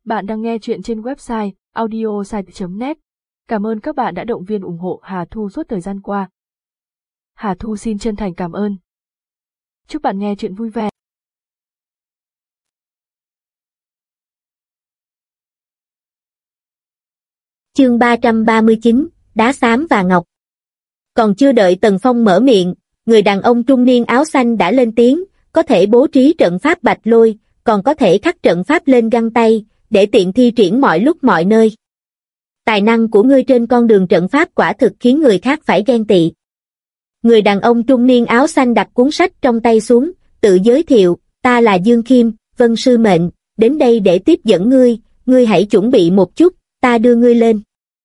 Bạn đang nghe chuyện trên website audiosite.net. Cảm ơn các bạn đã động viên ủng hộ Hà Thu suốt thời gian qua. Hà Thu xin chân thành cảm ơn. Chúc bạn nghe chuyện vui vẻ. Chương 339, Đá xám và ngọc. Còn chưa đợi Tần Phong mở miệng, người đàn ông trung niên áo xanh đã lên tiếng, có thể bố trí trận pháp bạch lôi, còn có thể khắc trận pháp lên găng tay, để tiện thi triển mọi lúc mọi nơi. Tài năng của ngươi trên con đường trận pháp quả thực khiến người khác phải ghen tị. Người đàn ông trung niên áo xanh đặt cuốn sách trong tay xuống, tự giới thiệu, ta là Dương Khiêm, vân sư mệnh, đến đây để tiếp dẫn ngươi hãy chuẩn bị một chút, ta đưa ngươi lên.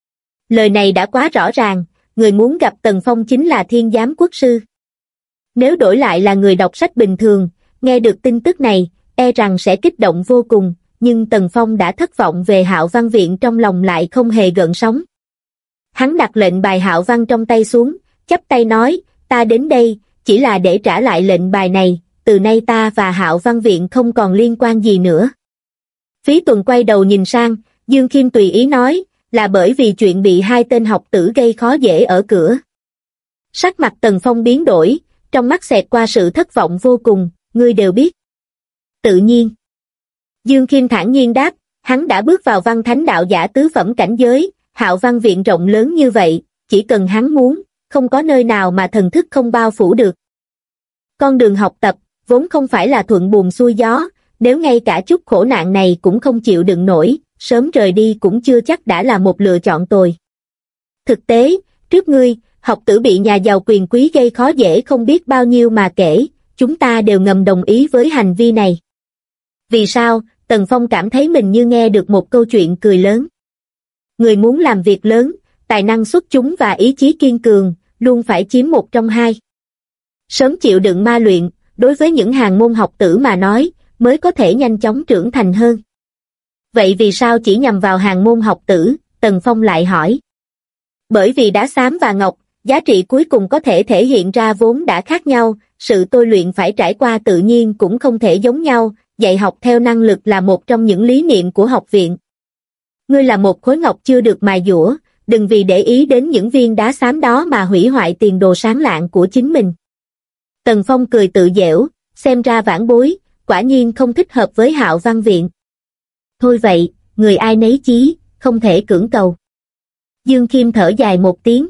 Lời này đã quá rõ ràng, người muốn gặp Tần Phong chính là Thiên Giám Quốc sư. Nếu đổi lại là người đọc sách bình thường, nghe được tin tức này, e rằng sẽ kích động vô cùng, nhưng Tần Phong đã thất vọng về Hạo Văn Viện trong lòng lại không hề gợn sóng. Hắn đặt lệnh bài Hạo Văn trong tay xuống, chắp tay nói, ta đến đây, chỉ là để trả lại lệnh bài này, từ nay ta và Hạo Văn Viện không còn liên quan gì nữa. Phí Tuần quay đầu nhìn sang, Dương Khiêm tùy ý nói, là bởi vì chuyện bị hai tên học tử gây khó dễ ở cửa. Sắc mặt Tần Phong biến đổi, trong mắt xẹt qua sự thất vọng vô cùng, ngươi đều biết. Tự nhiên. Dương Khiêm thản nhiên đáp, hắn đã bước vào văn thánh đạo giả tứ phẩm cảnh giới, Hạo Văn Viện rộng lớn như vậy, chỉ cần hắn muốn, không có nơi nào mà thần thức không bao phủ được. Con đường học tập, vốn không phải là thuận buồm xuôi gió, nếu ngay cả chút khổ nạn này cũng không chịu đựng nổi, sớm rời đi cũng chưa chắc đã là một lựa chọn tồi. Thực tế, trước ngươi, học tử bị nhà giàu quyền quý gây khó dễ không biết bao nhiêu mà kể, chúng ta đều ngầm đồng ý với hành vi này. Vì sao? Tần Phong cảm thấy mình như nghe được một câu chuyện cười lớn. Người muốn làm việc lớn, tài năng xuất chúng và ý chí kiên cường, luôn phải chiếm một trong hai. Sớm chịu đựng ma luyện, đối với những hàng môn học tử mà nói, mới có thể nhanh chóng trưởng thành hơn. Vậy vì sao chỉ nhằm vào hàng môn học tử? Tần Phong lại hỏi. Bởi vì đá xám và ngọc, giá trị cuối cùng có thể thể hiện ra vốn đã khác nhau, sự tôi luyện phải trải qua tự nhiên cũng không thể giống nhau, dạy học theo năng lực là một trong những lý niệm của học viện. Ngươi là một khối ngọc chưa được mài dũa, đừng vì để ý đến những viên đá xám đó mà hủy hoại tiền đồ sáng lạng của chính mình. Tần Phong cười tự giễu, xem ra vãn bối, quả nhiên không thích hợp với Hạo Văn Viện. Thôi vậy, người ai nấy chí, không thể cưỡng cầu. Dương Khiêm thở dài một tiếng.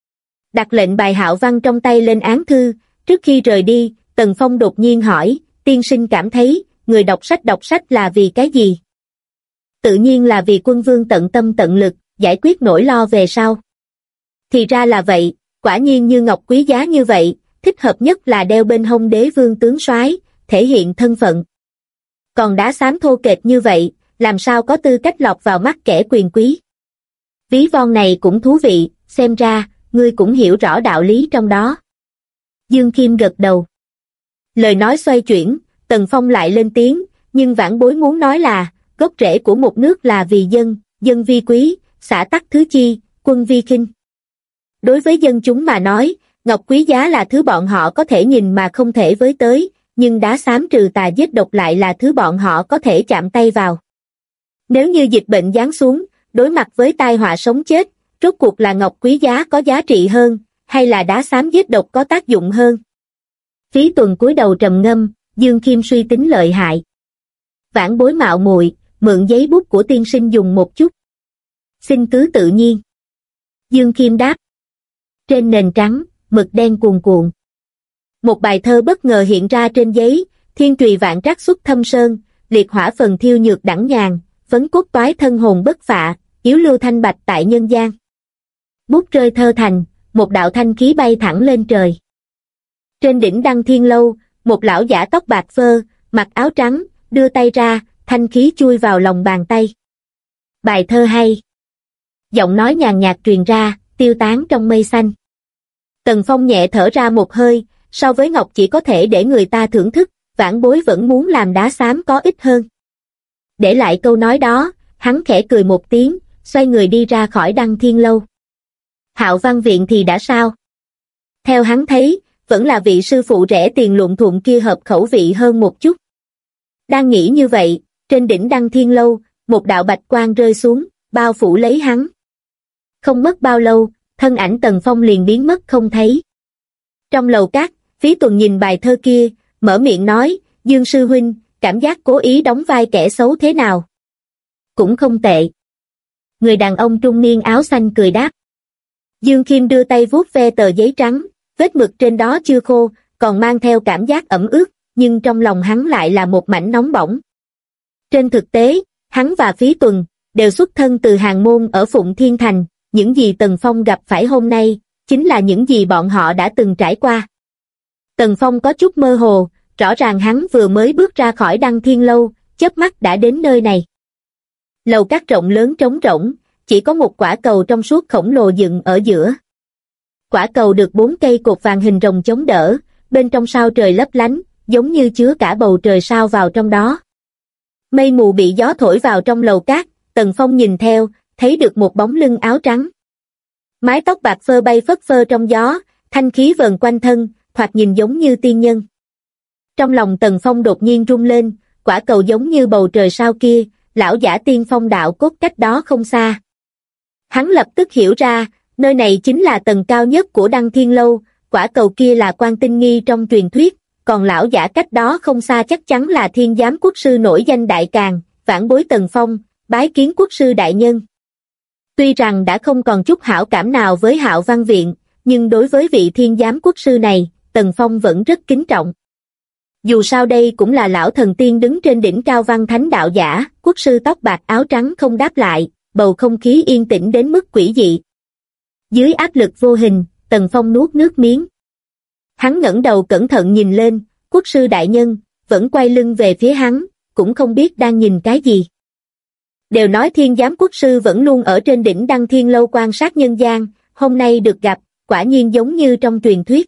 Đặt lệnh bài Hạo Văn trong tay lên án thư, trước khi rời đi, Tần Phong đột nhiên hỏi, tiên sinh cảm thấy, người đọc sách là vì cái gì? Tự nhiên là vì quân vương tận tâm tận lực, giải quyết nỗi lo về sau. Thì ra là vậy, quả nhiên như ngọc quý giá như vậy, thích hợp nhất là đeo bên hông đế vương tướng soái, thể hiện thân phận. Còn đá xám thô kệch như vậy, làm sao có tư cách lọt vào mắt kẻ quyền quý? Ví von này cũng thú vị, xem ra, ngươi cũng hiểu rõ đạo lý trong đó. Dương Khiêm gật đầu. Lời nói xoay chuyển, Tần Phong lại lên tiếng, nhưng vãn bối muốn nói là, gốc rễ của một nước là vì dân, dân vi quý, xã tắc thứ chi, quân vi khinh. Đối với dân chúng mà nói, ngọc quý giá là thứ bọn họ có thể nhìn mà không thể với tới, nhưng đá xám trừ tà giết độc lại là thứ bọn họ có thể chạm tay vào. Nếu như dịch bệnh giáng xuống, đối mặt với tai họa sống chết, rốt cuộc là ngọc quý giá có giá trị hơn, hay là đá xám giết độc có tác dụng hơn? Phí Tuần cúi đầu trầm ngâm, Dương Khiêm suy tính lợi hại. Vãn bối mạo muội, mượn giấy bút của tiên sinh dùng một chút. Xin cứ tự nhiên. Dương Khiêm đáp. Trên nền trắng, mực đen cuồn cuộn. Một bài thơ bất ngờ hiện ra trên giấy, thiên trùy vạn trắc xuất thâm sơn, liệt hỏa phần thiêu nhược đẳng nhàn, vấn cốt toái thân hồn bất phạ, yếu lưu thanh bạch tại nhân gian. Bút rơi thơ thành, một đạo thanh khí bay thẳng lên trời. Trên đỉnh Đăng Thiên Lâu, một lão giả tóc bạc phơ, mặc áo trắng, đưa tay ra, thanh khí chui vào lòng bàn tay. Bài thơ hay. Giọng nói nhàn nhạt truyền ra, tiêu tán trong mây xanh. Tần Phong nhẹ thở ra một hơi, so với ngọc chỉ có thể để người ta thưởng thức, vãn bối vẫn muốn làm đá xám có ích hơn. Để lại câu nói đó, hắn khẽ cười một tiếng, xoay người đi ra khỏi Đăng Thiên Lâu. Hạo Văn Viện thì đã sao? Theo hắn thấy, vẫn là vị sư phụ rẻ tiền luộm thuộm kia hợp khẩu vị hơn một chút. Đang nghĩ như vậy, trên đỉnh Đăng Thiên Lâu, một đạo bạch quang rơi xuống, bao phủ lấy hắn. Không mất bao lâu, thân ảnh Tần Phong liền biến mất không thấy. Trong lầu cát, Phí Tuần nhìn bài thơ kia, mở miệng nói, Dương sư huynh, cảm giác cố ý đóng vai kẻ xấu thế nào? Cũng không tệ. Người đàn ông trung niên áo xanh cười đáp. Dương Khiêm đưa tay vuốt ve tờ giấy trắng, vết mực trên đó chưa khô, còn mang theo cảm giác ẩm ướt, nhưng trong lòng hắn lại là một mảnh nóng bỏng. Trên thực tế, hắn và Phí Tuần đều xuất thân từ hàng môn ở Phụng Thiên Thành, những gì Tần Phong gặp phải hôm nay, chính là những gì bọn họ đã từng trải qua. Tần Phong có chút mơ hồ, rõ ràng hắn vừa mới bước ra khỏi Đăng Thiên Lâu, chớp mắt đã đến nơi này. Lầu các rộng lớn trống rỗng, chỉ có một quả cầu trong suốt khổng lồ dựng ở giữa. Quả cầu được 4 cây cột vàng hình rồng chống đỡ, bên trong sao trời lấp lánh, giống như chứa cả bầu trời sao vào trong đó. Mây mù bị gió thổi vào trong lầu cát, Tần Phong nhìn theo, thấy được một bóng lưng áo trắng. Mái tóc bạc phơ bay phất phơ trong gió, thanh khí vờn quanh thân, thoạt nhìn giống như tiên nhân. Trong lòng Tần Phong đột nhiên rung lên, quả cầu giống như bầu trời sao kia, lão giả tiên phong đạo cốt cách đó không xa. Hắn lập tức hiểu ra, nơi này chính là tầng cao nhất của Đăng Thiên Lâu, quả cầu kia là Quan Tinh Nghi trong truyền thuyết, còn lão giả cách đó không xa chắc chắn là Thiên Giám Quốc sư nổi danh đại càn, vãn bối Tần Phong, bái kiến quốc sư đại nhân. Tuy rằng đã không còn chút hảo cảm nào với Hạo Văn Viện, nhưng đối với vị Thiên Giám Quốc sư này, Tần Phong vẫn rất kính trọng. Dù sao đây cũng là lão thần tiên đứng trên đỉnh cao văn thánh đạo giả, quốc sư tóc bạc áo trắng không đáp lại, bầu không khí yên tĩnh đến mức quỷ dị. Dưới áp lực vô hình, Tần Phong nuốt nước miếng. Hắn ngẩng đầu cẩn thận nhìn lên, quốc sư đại nhân, vẫn quay lưng về phía hắn, cũng không biết đang nhìn cái gì. Đều nói Thiên Giám Quốc sư vẫn luôn ở trên đỉnh Đăng Thiên Lâu quan sát nhân gian, hôm nay được gặp, quả nhiên giống như trong truyền thuyết.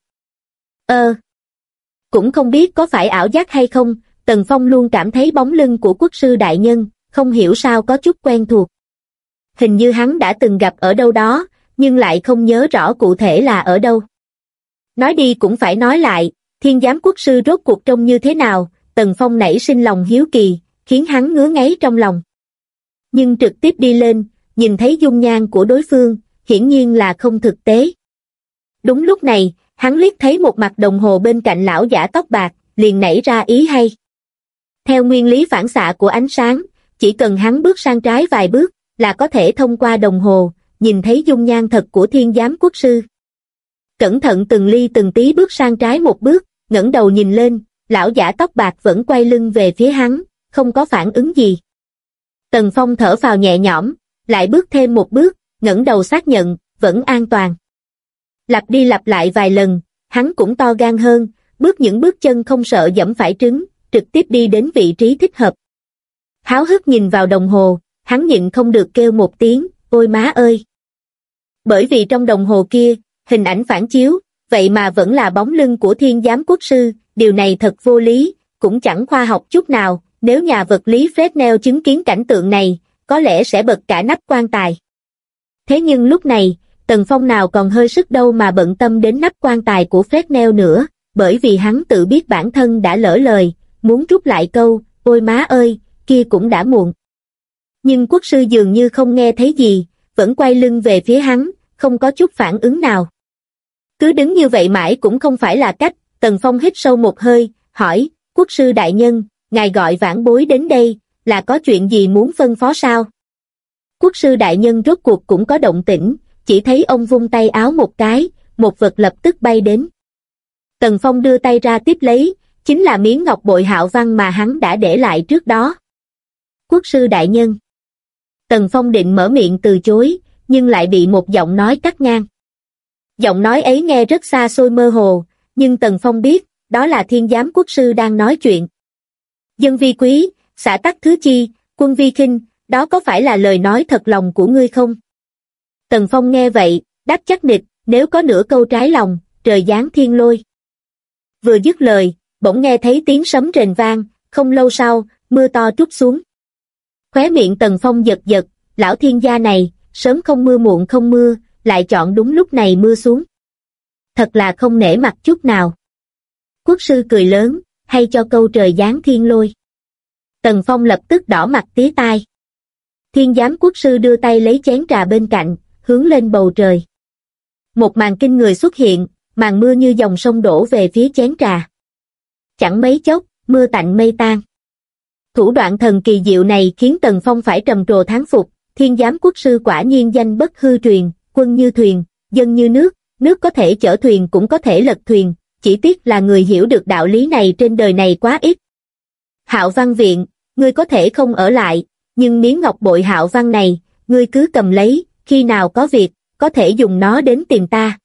Cũng không biết có phải ảo giác hay không, Tần Phong luôn cảm thấy bóng lưng của quốc sư đại nhân, không hiểu sao có chút quen thuộc. Hình như hắn đã từng gặp ở đâu đó, nhưng lại không nhớ rõ cụ thể là ở đâu. Nói đi cũng phải nói lại, Thiên Giám Quốc sư rốt cuộc trông như thế nào, Tần Phong nảy sinh lòng hiếu kỳ, khiến hắn ngứa ngáy trong lòng. Nhưng trực tiếp đi lên, nhìn thấy dung nhan của đối phương, hiển nhiên là không thực tế. Đúng lúc này, hắn liếc thấy một mặt đồng hồ bên cạnh lão giả tóc bạc, liền nảy ra ý hay. Theo nguyên lý phản xạ của ánh sáng, chỉ cần hắn bước sang trái vài bước, là có thể thông qua đồng hồ, nhìn thấy dung nhan thật của Thiên Giám Quốc sư. Cẩn thận từng ly từng tí bước sang trái một bước, ngẩng đầu nhìn lên, lão giả tóc bạc vẫn quay lưng về phía hắn, không có phản ứng gì. Tần Phong thở phào nhẹ nhõm, lại bước thêm một bước, ngẩng đầu xác nhận, vẫn an toàn. Lặp đi lặp lại vài lần, hắn cũng to gan hơn, bước những bước chân không sợ dẫm phải trứng, trực tiếp đi đến vị trí thích hợp. Háo hức nhìn vào đồng hồ, hắn nhịn không được kêu một tiếng, ôi má ơi! Bởi vì trong đồng hồ kia, hình ảnh phản chiếu, vậy mà vẫn là bóng lưng của Thiên Giám Quốc sư, điều này thật vô lý, cũng chẳng khoa học chút nào, nếu nhà vật lý Fresnel chứng kiến cảnh tượng này, có lẽ sẽ bật cả nắp quan tài. Thế nhưng lúc này, Tần Phong nào còn hơi sức đâu mà bận tâm đến nắp quan tài của Fresnel nữa, bởi vì hắn tự biết bản thân đã lỡ lời, muốn rút lại câu, ôi má ơi, kia cũng đã muộn. Nhưng quốc sư dường như không nghe thấy gì, vẫn quay lưng về phía hắn, không có chút phản ứng nào. Cứ đứng như vậy mãi cũng không phải là cách, Tần Phong hít sâu một hơi, hỏi, quốc sư đại nhân, ngài gọi vãn bối đến đây, là có chuyện gì muốn phân phó sao? Quốc sư đại nhân rốt cuộc cũng có động tĩnh, chỉ thấy ông vung tay áo một cái, một vật lập tức bay đến. Tần Phong đưa tay ra tiếp lấy, chính là miếng ngọc bội Hạo Văn mà hắn đã để lại trước đó. Quốc sư đại nhân. Tần Phong định mở miệng từ chối, nhưng lại bị một giọng nói cắt ngang. Giọng nói ấy nghe rất xa xôi mơ hồ, nhưng Tần Phong biết, đó là Thiên Giám Quốc sư đang nói chuyện. Dân vi quý, xã tắc thứ chi, quân vi khinh, đó có phải là lời nói thật lòng của ngươi không? Tần Phong nghe vậy, đáp chắc nịch, nếu có nửa câu trái lòng, trời giáng thiên lôi. Vừa dứt lời, bỗng nghe thấy tiếng sấm rền vang, không lâu sau, mưa to trút xuống. Khóe miệng Tần Phong giật giật, lão thiên gia này, sớm không mưa muộn không mưa, lại chọn đúng lúc này mưa xuống. Thật là không nể mặt chút nào. Quốc sư cười lớn, hay cho câu trời giáng thiên lôi. Tần Phong lập tức đỏ mặt tía tai. Thiên giám quốc sư đưa tay lấy chén trà bên cạnh, hướng lên bầu trời. Một màn kinh người xuất hiện, màn mưa như dòng sông đổ về phía chén trà. Chẳng mấy chốc, mưa tạnh mây tan. Thủ đoạn thần kỳ diệu này khiến Tần Phong phải trầm trồ thán phục, thiên giám quốc sư quả nhiên danh bất hư truyền, quân như thuyền, dân như nước, nước có thể chở thuyền cũng có thể lật thuyền, chỉ tiếc là người hiểu được đạo lý này trên đời này quá ít. Hạo Văn Viện, ngươi có thể không ở lại, nhưng miếng ngọc bội Hạo Văn này, ngươi cứ cầm lấy, khi nào có việc, có thể dùng nó đến tìm ta.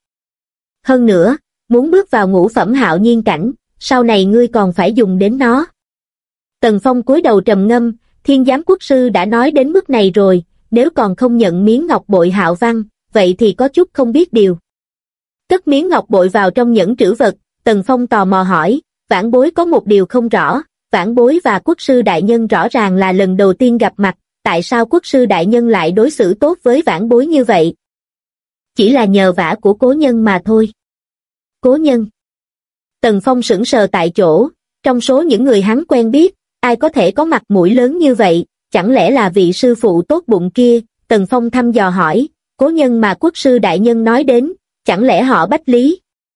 Hơn nữa, muốn bước vào ngũ phẩm hạo nhiên cảnh, sau này ngươi còn phải dùng đến nó. Tần Phong cúi đầu trầm ngâm, thiên giám quốc sư đã nói đến mức này rồi, nếu còn không nhận miếng ngọc bội Hạo Văn, vậy thì có chút không biết điều. Cất miếng ngọc bội vào trong nhẫn trữ vật, Tần Phong tò mò hỏi, vãn bối có một điều không rõ, vãn bối và quốc sư đại nhân rõ ràng là lần đầu tiên gặp mặt, tại sao quốc sư đại nhân lại đối xử tốt với vãn bối như vậy? Chỉ là nhờ vả của cố nhân mà thôi. Cố nhân? Tần Phong sững sờ tại chỗ, trong số những người hắn quen biết, ai có thể có mặt mũi lớn như vậy, chẳng lẽ là vị sư phụ tốt bụng kia? Tần Phong thăm dò hỏi, cố nhân mà quốc sư đại nhân nói đến, chẳng lẽ họ Bách Lý?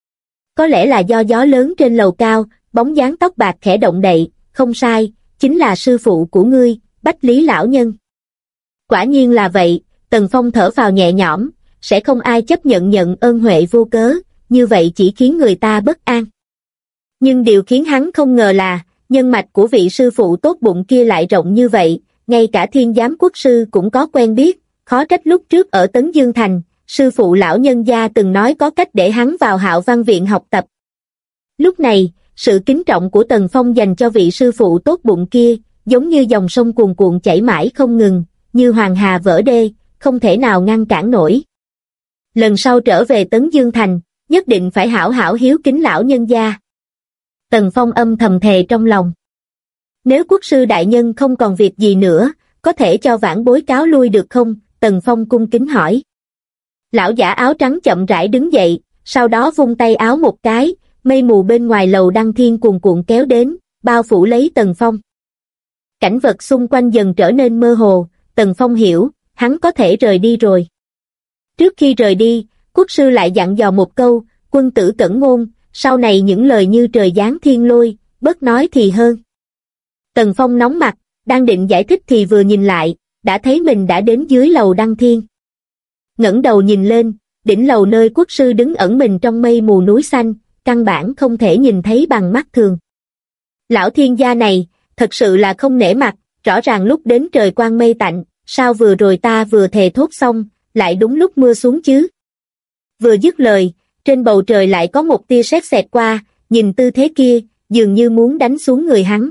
Có lẽ là do gió lớn trên lầu cao, bóng dáng tóc bạc khẽ động đậy, không sai, chính là sư phụ của ngươi, Bách Lý lão nhân. Quả nhiên là vậy, Tần Phong thở phào nhẹ nhõm, sẽ không ai chấp nhận ơn huệ vô cớ, như vậy chỉ khiến người ta bất an. Nhưng điều khiến hắn không ngờ là, nhân mạch của vị sư phụ tốt bụng kia lại rộng như vậy, ngay cả thiên giám quốc sư cũng có quen biết, khó trách lúc trước ở Tấn Dương Thành, sư phụ lão nhân gia từng nói có cách để hắn vào Hạo Văn Viện học tập. Lúc này, sự kính trọng của Tần Phong dành cho vị sư phụ tốt bụng kia, giống như dòng sông cuồn cuộn chảy mãi không ngừng, như hoàng hà vỡ đê, không thể nào ngăn cản nổi. Lần sau trở về Tấn Dương Thành, nhất định phải hảo hảo hiếu kính lão nhân gia. Tần Phong âm thầm thề trong lòng. Nếu quốc sư đại nhân không còn việc gì nữa, có thể cho vãn bối cáo lui được không? Tần Phong cung kính hỏi. Lão giả áo trắng chậm rãi đứng dậy, sau đó vung tay áo một cái, mây mù bên ngoài lầu đăng thiên cuồn cuộn kéo đến, bao phủ lấy Tần Phong. Cảnh vật xung quanh dần trở nên mơ hồ, Tần Phong hiểu, hắn có thể rời đi rồi. Trước khi rời đi, quốc sư lại dặn dò một câu, quân tử cẩn ngôn, sau này những lời như trời giáng thiên lôi, bớt nói thì hơn. Tần Phong nóng mặt, đang định giải thích thì vừa nhìn lại, đã thấy mình đã đến dưới lầu đăng thiên. Ngẩng đầu nhìn lên, đỉnh lầu nơi quốc sư đứng ẩn mình trong mây mù núi xanh, căn bản không thể nhìn thấy bằng mắt thường. Lão thiên gia này, thật sự là không nể mặt, rõ ràng lúc đến trời quang mây tạnh, sao vừa rồi ta vừa thề thốt xong, lại đúng lúc mưa xuống chứ? Vừa dứt lời, trên bầu trời lại có một tia sét xẹt qua, nhìn tư thế kia, dường như muốn đánh xuống người hắn.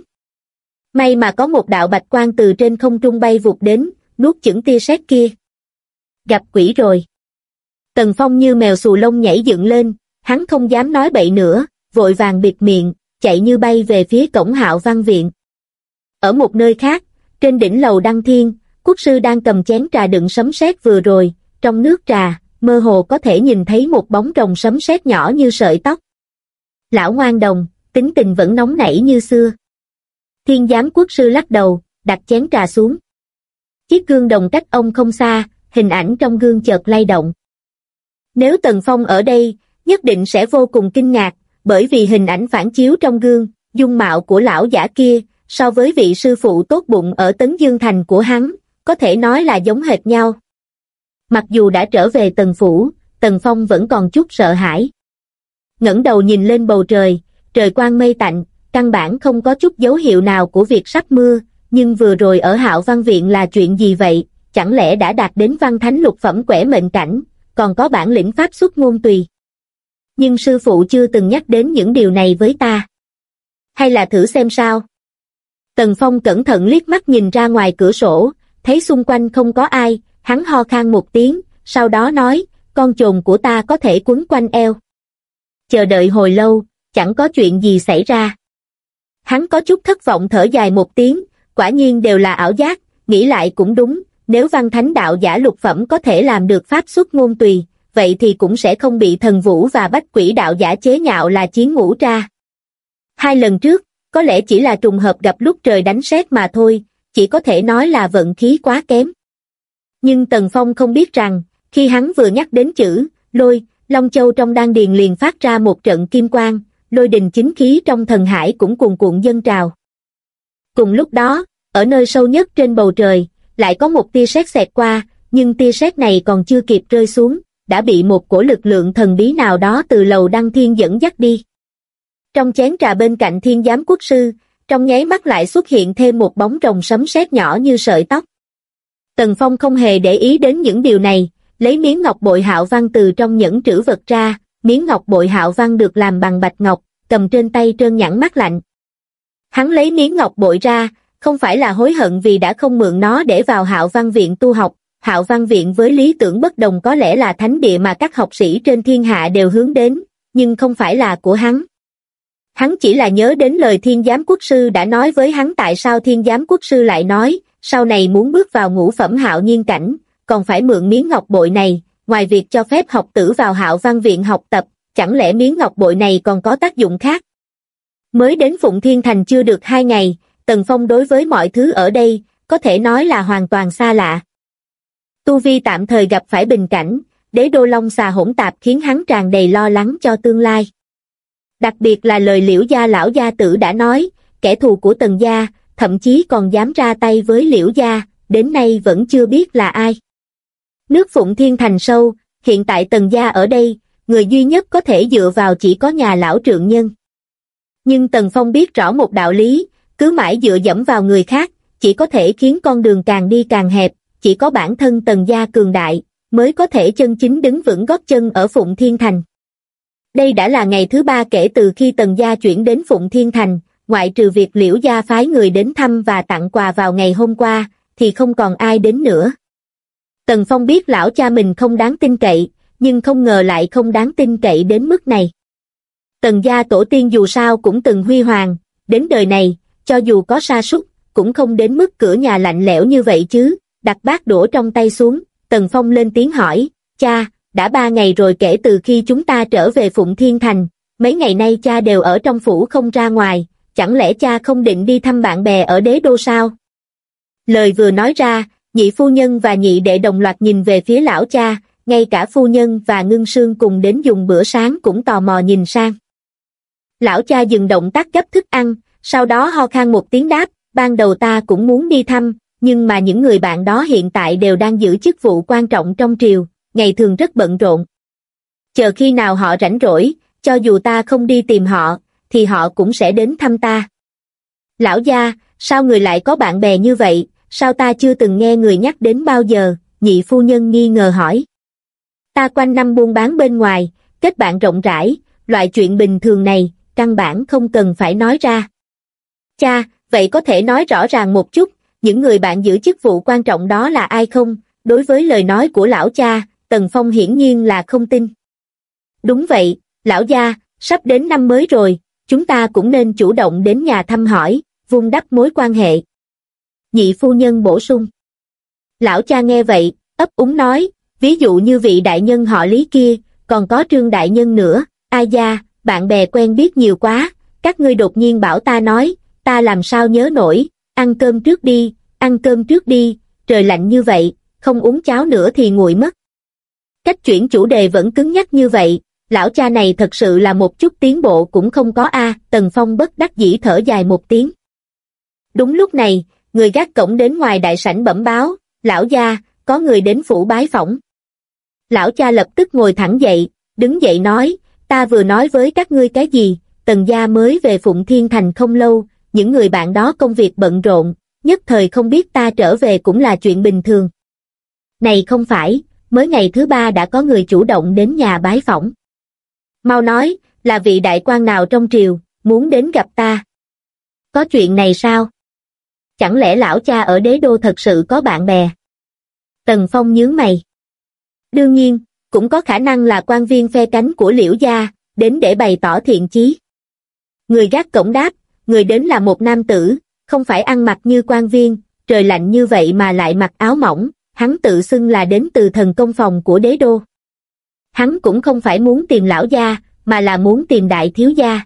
May mà có một đạo bạch quang từ trên không trung bay vụt đến, nuốt chửng tia sét kia. Gặp quỷ rồi. Tần Phong như mèo xù lông nhảy dựng lên, hắn không dám nói bậy nữa, vội vàng bịt miệng, chạy như bay về phía cổng Hạo Văn Viện. Ở một nơi khác, trên đỉnh lầu đăng thiên, quốc sư đang cầm chén trà đựng sấm sét vừa rồi, trong nước trà, mơ hồ có thể nhìn thấy một bóng rồng sấm sét nhỏ như sợi tóc. Lão ngoan đồng, tính tình vẫn nóng nảy như xưa. Thiên giám quốc sư lắc đầu, đặt chén trà xuống. Chiếc gương đồng cách ông không xa, hình ảnh trong gương chợt lay động. Nếu Tần Phong ở đây, nhất định sẽ vô cùng kinh ngạc, bởi vì hình ảnh phản chiếu trong gương, dung mạo của lão giả kia, so với vị sư phụ tốt bụng ở Tấn Dương Thành của hắn, có thể nói là giống hệt nhau. Mặc dù đã trở về Tần Phủ, Tần Phong vẫn còn chút sợ hãi. Ngẩng đầu nhìn lên bầu trời, trời quang mây tạnh, căn bản không có chút dấu hiệu nào của việc sắp mưa, nhưng vừa rồi ở Hạo Văn Viện là chuyện gì vậy, chẳng lẽ đã đạt đến văn thánh lục phẩm quẻ mệnh cảnh, còn có bản lĩnh pháp xuất ngôn tùy. Nhưng sư phụ chưa từng nhắc đến những điều này với ta. Hay là thử xem sao? Tần Phong cẩn thận liếc mắt nhìn ra ngoài cửa sổ, thấy xung quanh không có ai, hắn ho khan một tiếng, sau đó nói, con chồn của ta có thể quấn quanh eo. Chờ đợi hồi lâu, chẳng có chuyện gì xảy ra. Hắn có chút thất vọng thở dài một tiếng, quả nhiên đều là ảo giác, nghĩ lại cũng đúng, nếu văn thánh đạo giả lục phẩm có thể làm được pháp xuất ngôn tùy, vậy thì cũng sẽ không bị thần vũ và bách quỷ đạo giả chế nhạo là chiến ngũ tra. Hai lần trước, có lẽ chỉ là trùng hợp gặp lúc trời đánh sét mà thôi, chỉ có thể nói là vận khí quá kém. Nhưng Tần Phong không biết rằng, khi hắn vừa nhắc đến chữ lôi, Long Châu trong đan điền liền phát ra một trận kim quang, lôi đình chính khí trong thần hải cũng cuồn cuộn dâng trào. Cùng lúc đó, ở nơi sâu nhất trên bầu trời, lại có một tia sét xẹt qua, nhưng tia sét này còn chưa kịp rơi xuống, đã bị một cổ lực lượng thần bí nào đó từ lầu đăng thiên dẫn dắt đi. Trong chén trà bên cạnh Thiên Giám Quốc Sư, trong nháy mắt lại xuất hiện thêm một bóng rồng sấm sét nhỏ như sợi tóc. Tần Phong không hề để ý đến những điều này, lấy miếng ngọc bội hạo văn từ trong nhẫn trữ vật ra, miếng ngọc bội hạo văn được làm bằng bạch ngọc, cầm trên tay trơn nhẵn mát lạnh. Hắn lấy miếng ngọc bội ra, không phải là hối hận vì đã không mượn nó để vào Hạo Văn Viện tu học. Hạo Văn Viện với lý tưởng bất đồng có lẽ là thánh địa mà các học sĩ trên thiên hạ đều hướng đến, nhưng không phải là của hắn. Hắn chỉ là nhớ đến lời Thiên Giám Quốc Sư đã nói với hắn, tại sao Thiên Giám Quốc Sư lại nói, sau này muốn bước vào ngũ phẩm hạo nhiên cảnh, còn phải mượn miếng ngọc bội này, ngoài việc cho phép học tử vào Hạo Văn Viện học tập, chẳng lẽ miếng ngọc bội này còn có tác dụng khác? Mới đến Phụng Thiên Thành chưa được 2 ngày, Tần Phong đối với mọi thứ ở đây, có thể nói là hoàn toàn xa lạ. Tu vi tạm thời gặp phải bình cảnh, đế đô long xà hỗn tạp khiến hắn tràn đầy lo lắng cho tương lai. Đặc biệt là lời Liễu gia lão gia tử đã nói, kẻ thù của Tần gia, thậm chí còn dám ra tay với Liễu gia, đến nay vẫn chưa biết là ai. Nước Phụng Thiên Thành sâu, hiện tại Tần gia ở đây, người duy nhất có thể dựa vào chỉ có nhà lão trượng nhân. Nhưng Tần Phong biết rõ một đạo lý, cứ mãi dựa dẫm vào người khác, chỉ có thể khiến con đường càng đi càng hẹp, chỉ có bản thân Tần gia cường đại, mới có thể chân chính đứng vững gót chân ở Phụng Thiên Thành. Đây đã là ngày thứ 3 kể từ khi Tần gia chuyển đến Phụng Thiên Thành, ngoại trừ việc Liễu gia phái người đến thăm và tặng quà vào ngày hôm qua, thì không còn ai đến nữa. Tần Phong biết lão cha mình không đáng tin cậy, nhưng không ngờ lại không đáng tin cậy đến mức này. Tần gia tổ tiên dù sao cũng từng huy hoàng, đến đời này, cho dù có sa sút, cũng không đến mức cửa nhà lạnh lẽo như vậy chứ. Đặt bát đũa trong tay xuống, Tần Phong lên tiếng hỏi, cha, đã 3 ngày rồi kể từ khi chúng ta trở về Phụng Thiên Thành, mấy ngày nay cha đều ở trong phủ không ra ngoài, chẳng lẽ cha không định đi thăm bạn bè ở đế đô sao? Lời vừa nói ra, nhị phu nhân và nhị đệ đồng loạt nhìn về phía lão cha, ngay cả phu nhân và Ngưng Sương cùng đến dùng bữa sáng cũng tò mò nhìn sang. Lão cha dừng động tác gấp thức ăn, sau đó ho khan một tiếng đáp, ban đầu ta cũng muốn đi thăm, nhưng mà những người bạn đó hiện tại đều đang giữ chức vụ quan trọng trong triều, ngày thường rất bận rộn. Chờ khi nào họ rảnh rỗi, cho dù ta không đi tìm họ, thì họ cũng sẽ đến thăm ta. Lão gia, sao người lại có bạn bè như vậy, sao ta chưa từng nghe người nhắc đến bao giờ, nhị phu nhân nghi ngờ hỏi. Ta quanh năm buôn bán bên ngoài, kết bạn rộng rãi, loại chuyện bình thường này, căn bản không cần phải nói ra. Cha, vậy có thể nói rõ ràng một chút, những người bạn giữ chức vụ quan trọng đó là ai không? Đối với lời nói của lão cha, Tần Phong hiển nhiên là không tin. Đúng vậy, lão gia, sắp đến năm mới rồi, chúng ta cũng nên chủ động đến nhà thăm hỏi, vun đắp mối quan hệ. Nhị phu nhân bổ sung. Lão cha nghe vậy, ấp úng nói, ví dụ như vị đại nhân họ Lý kia, còn có Trương đại nhân nữa, ai da, bạn bè quen biết nhiều quá, các ngươi đột nhiên bảo ta nói, ta làm sao nhớ nổi, ăn cơm trước đi, ăn cơm trước đi, trời lạnh như vậy, không uống cháo nữa thì nguội mất. Cách chuyển chủ đề vẫn cứng nhắc như vậy, lão cha này thật sự là một chút tiến bộ cũng không có a. Tần Phong bất đắc dĩ thở dài một tiếng. Đúng lúc này, người gác cổng đến ngoài đại sảnh bẩm báo, lão gia, có người đến phủ bái phỏng. Lão cha lập tức ngồi thẳng dậy, đứng dậy nói, ta vừa nói với các ngươi cái gì, Tần gia mới về Phụng Thiên Thành không lâu, những người bạn đó công việc bận rộn, nhất thời không biết ta trở về cũng là chuyện bình thường. Này không phải, mới ngày thứ 3 đã có người chủ động đến nhà bái phỏng. Mau nói, là vị đại quan nào trong triều, muốn đến gặp ta. Có chuyện này sao? Chẳng lẽ lão cha ở đế đô thật sự có bạn bè? Tần Phong nhướng mày. Đương nhiên, cũng có khả năng là quan viên phe cánh của Liễu gia, đến để bày tỏ thiện chí. Người gác cổng đáp, người đến là một nam tử, không phải ăn mặc như quan viên, trời lạnh như vậy mà lại mặc áo mỏng, hắn tự xưng là đến từ thần công phòng của đế đô. Hắn cũng không phải muốn tìm lão gia, mà là muốn tìm đại thiếu gia.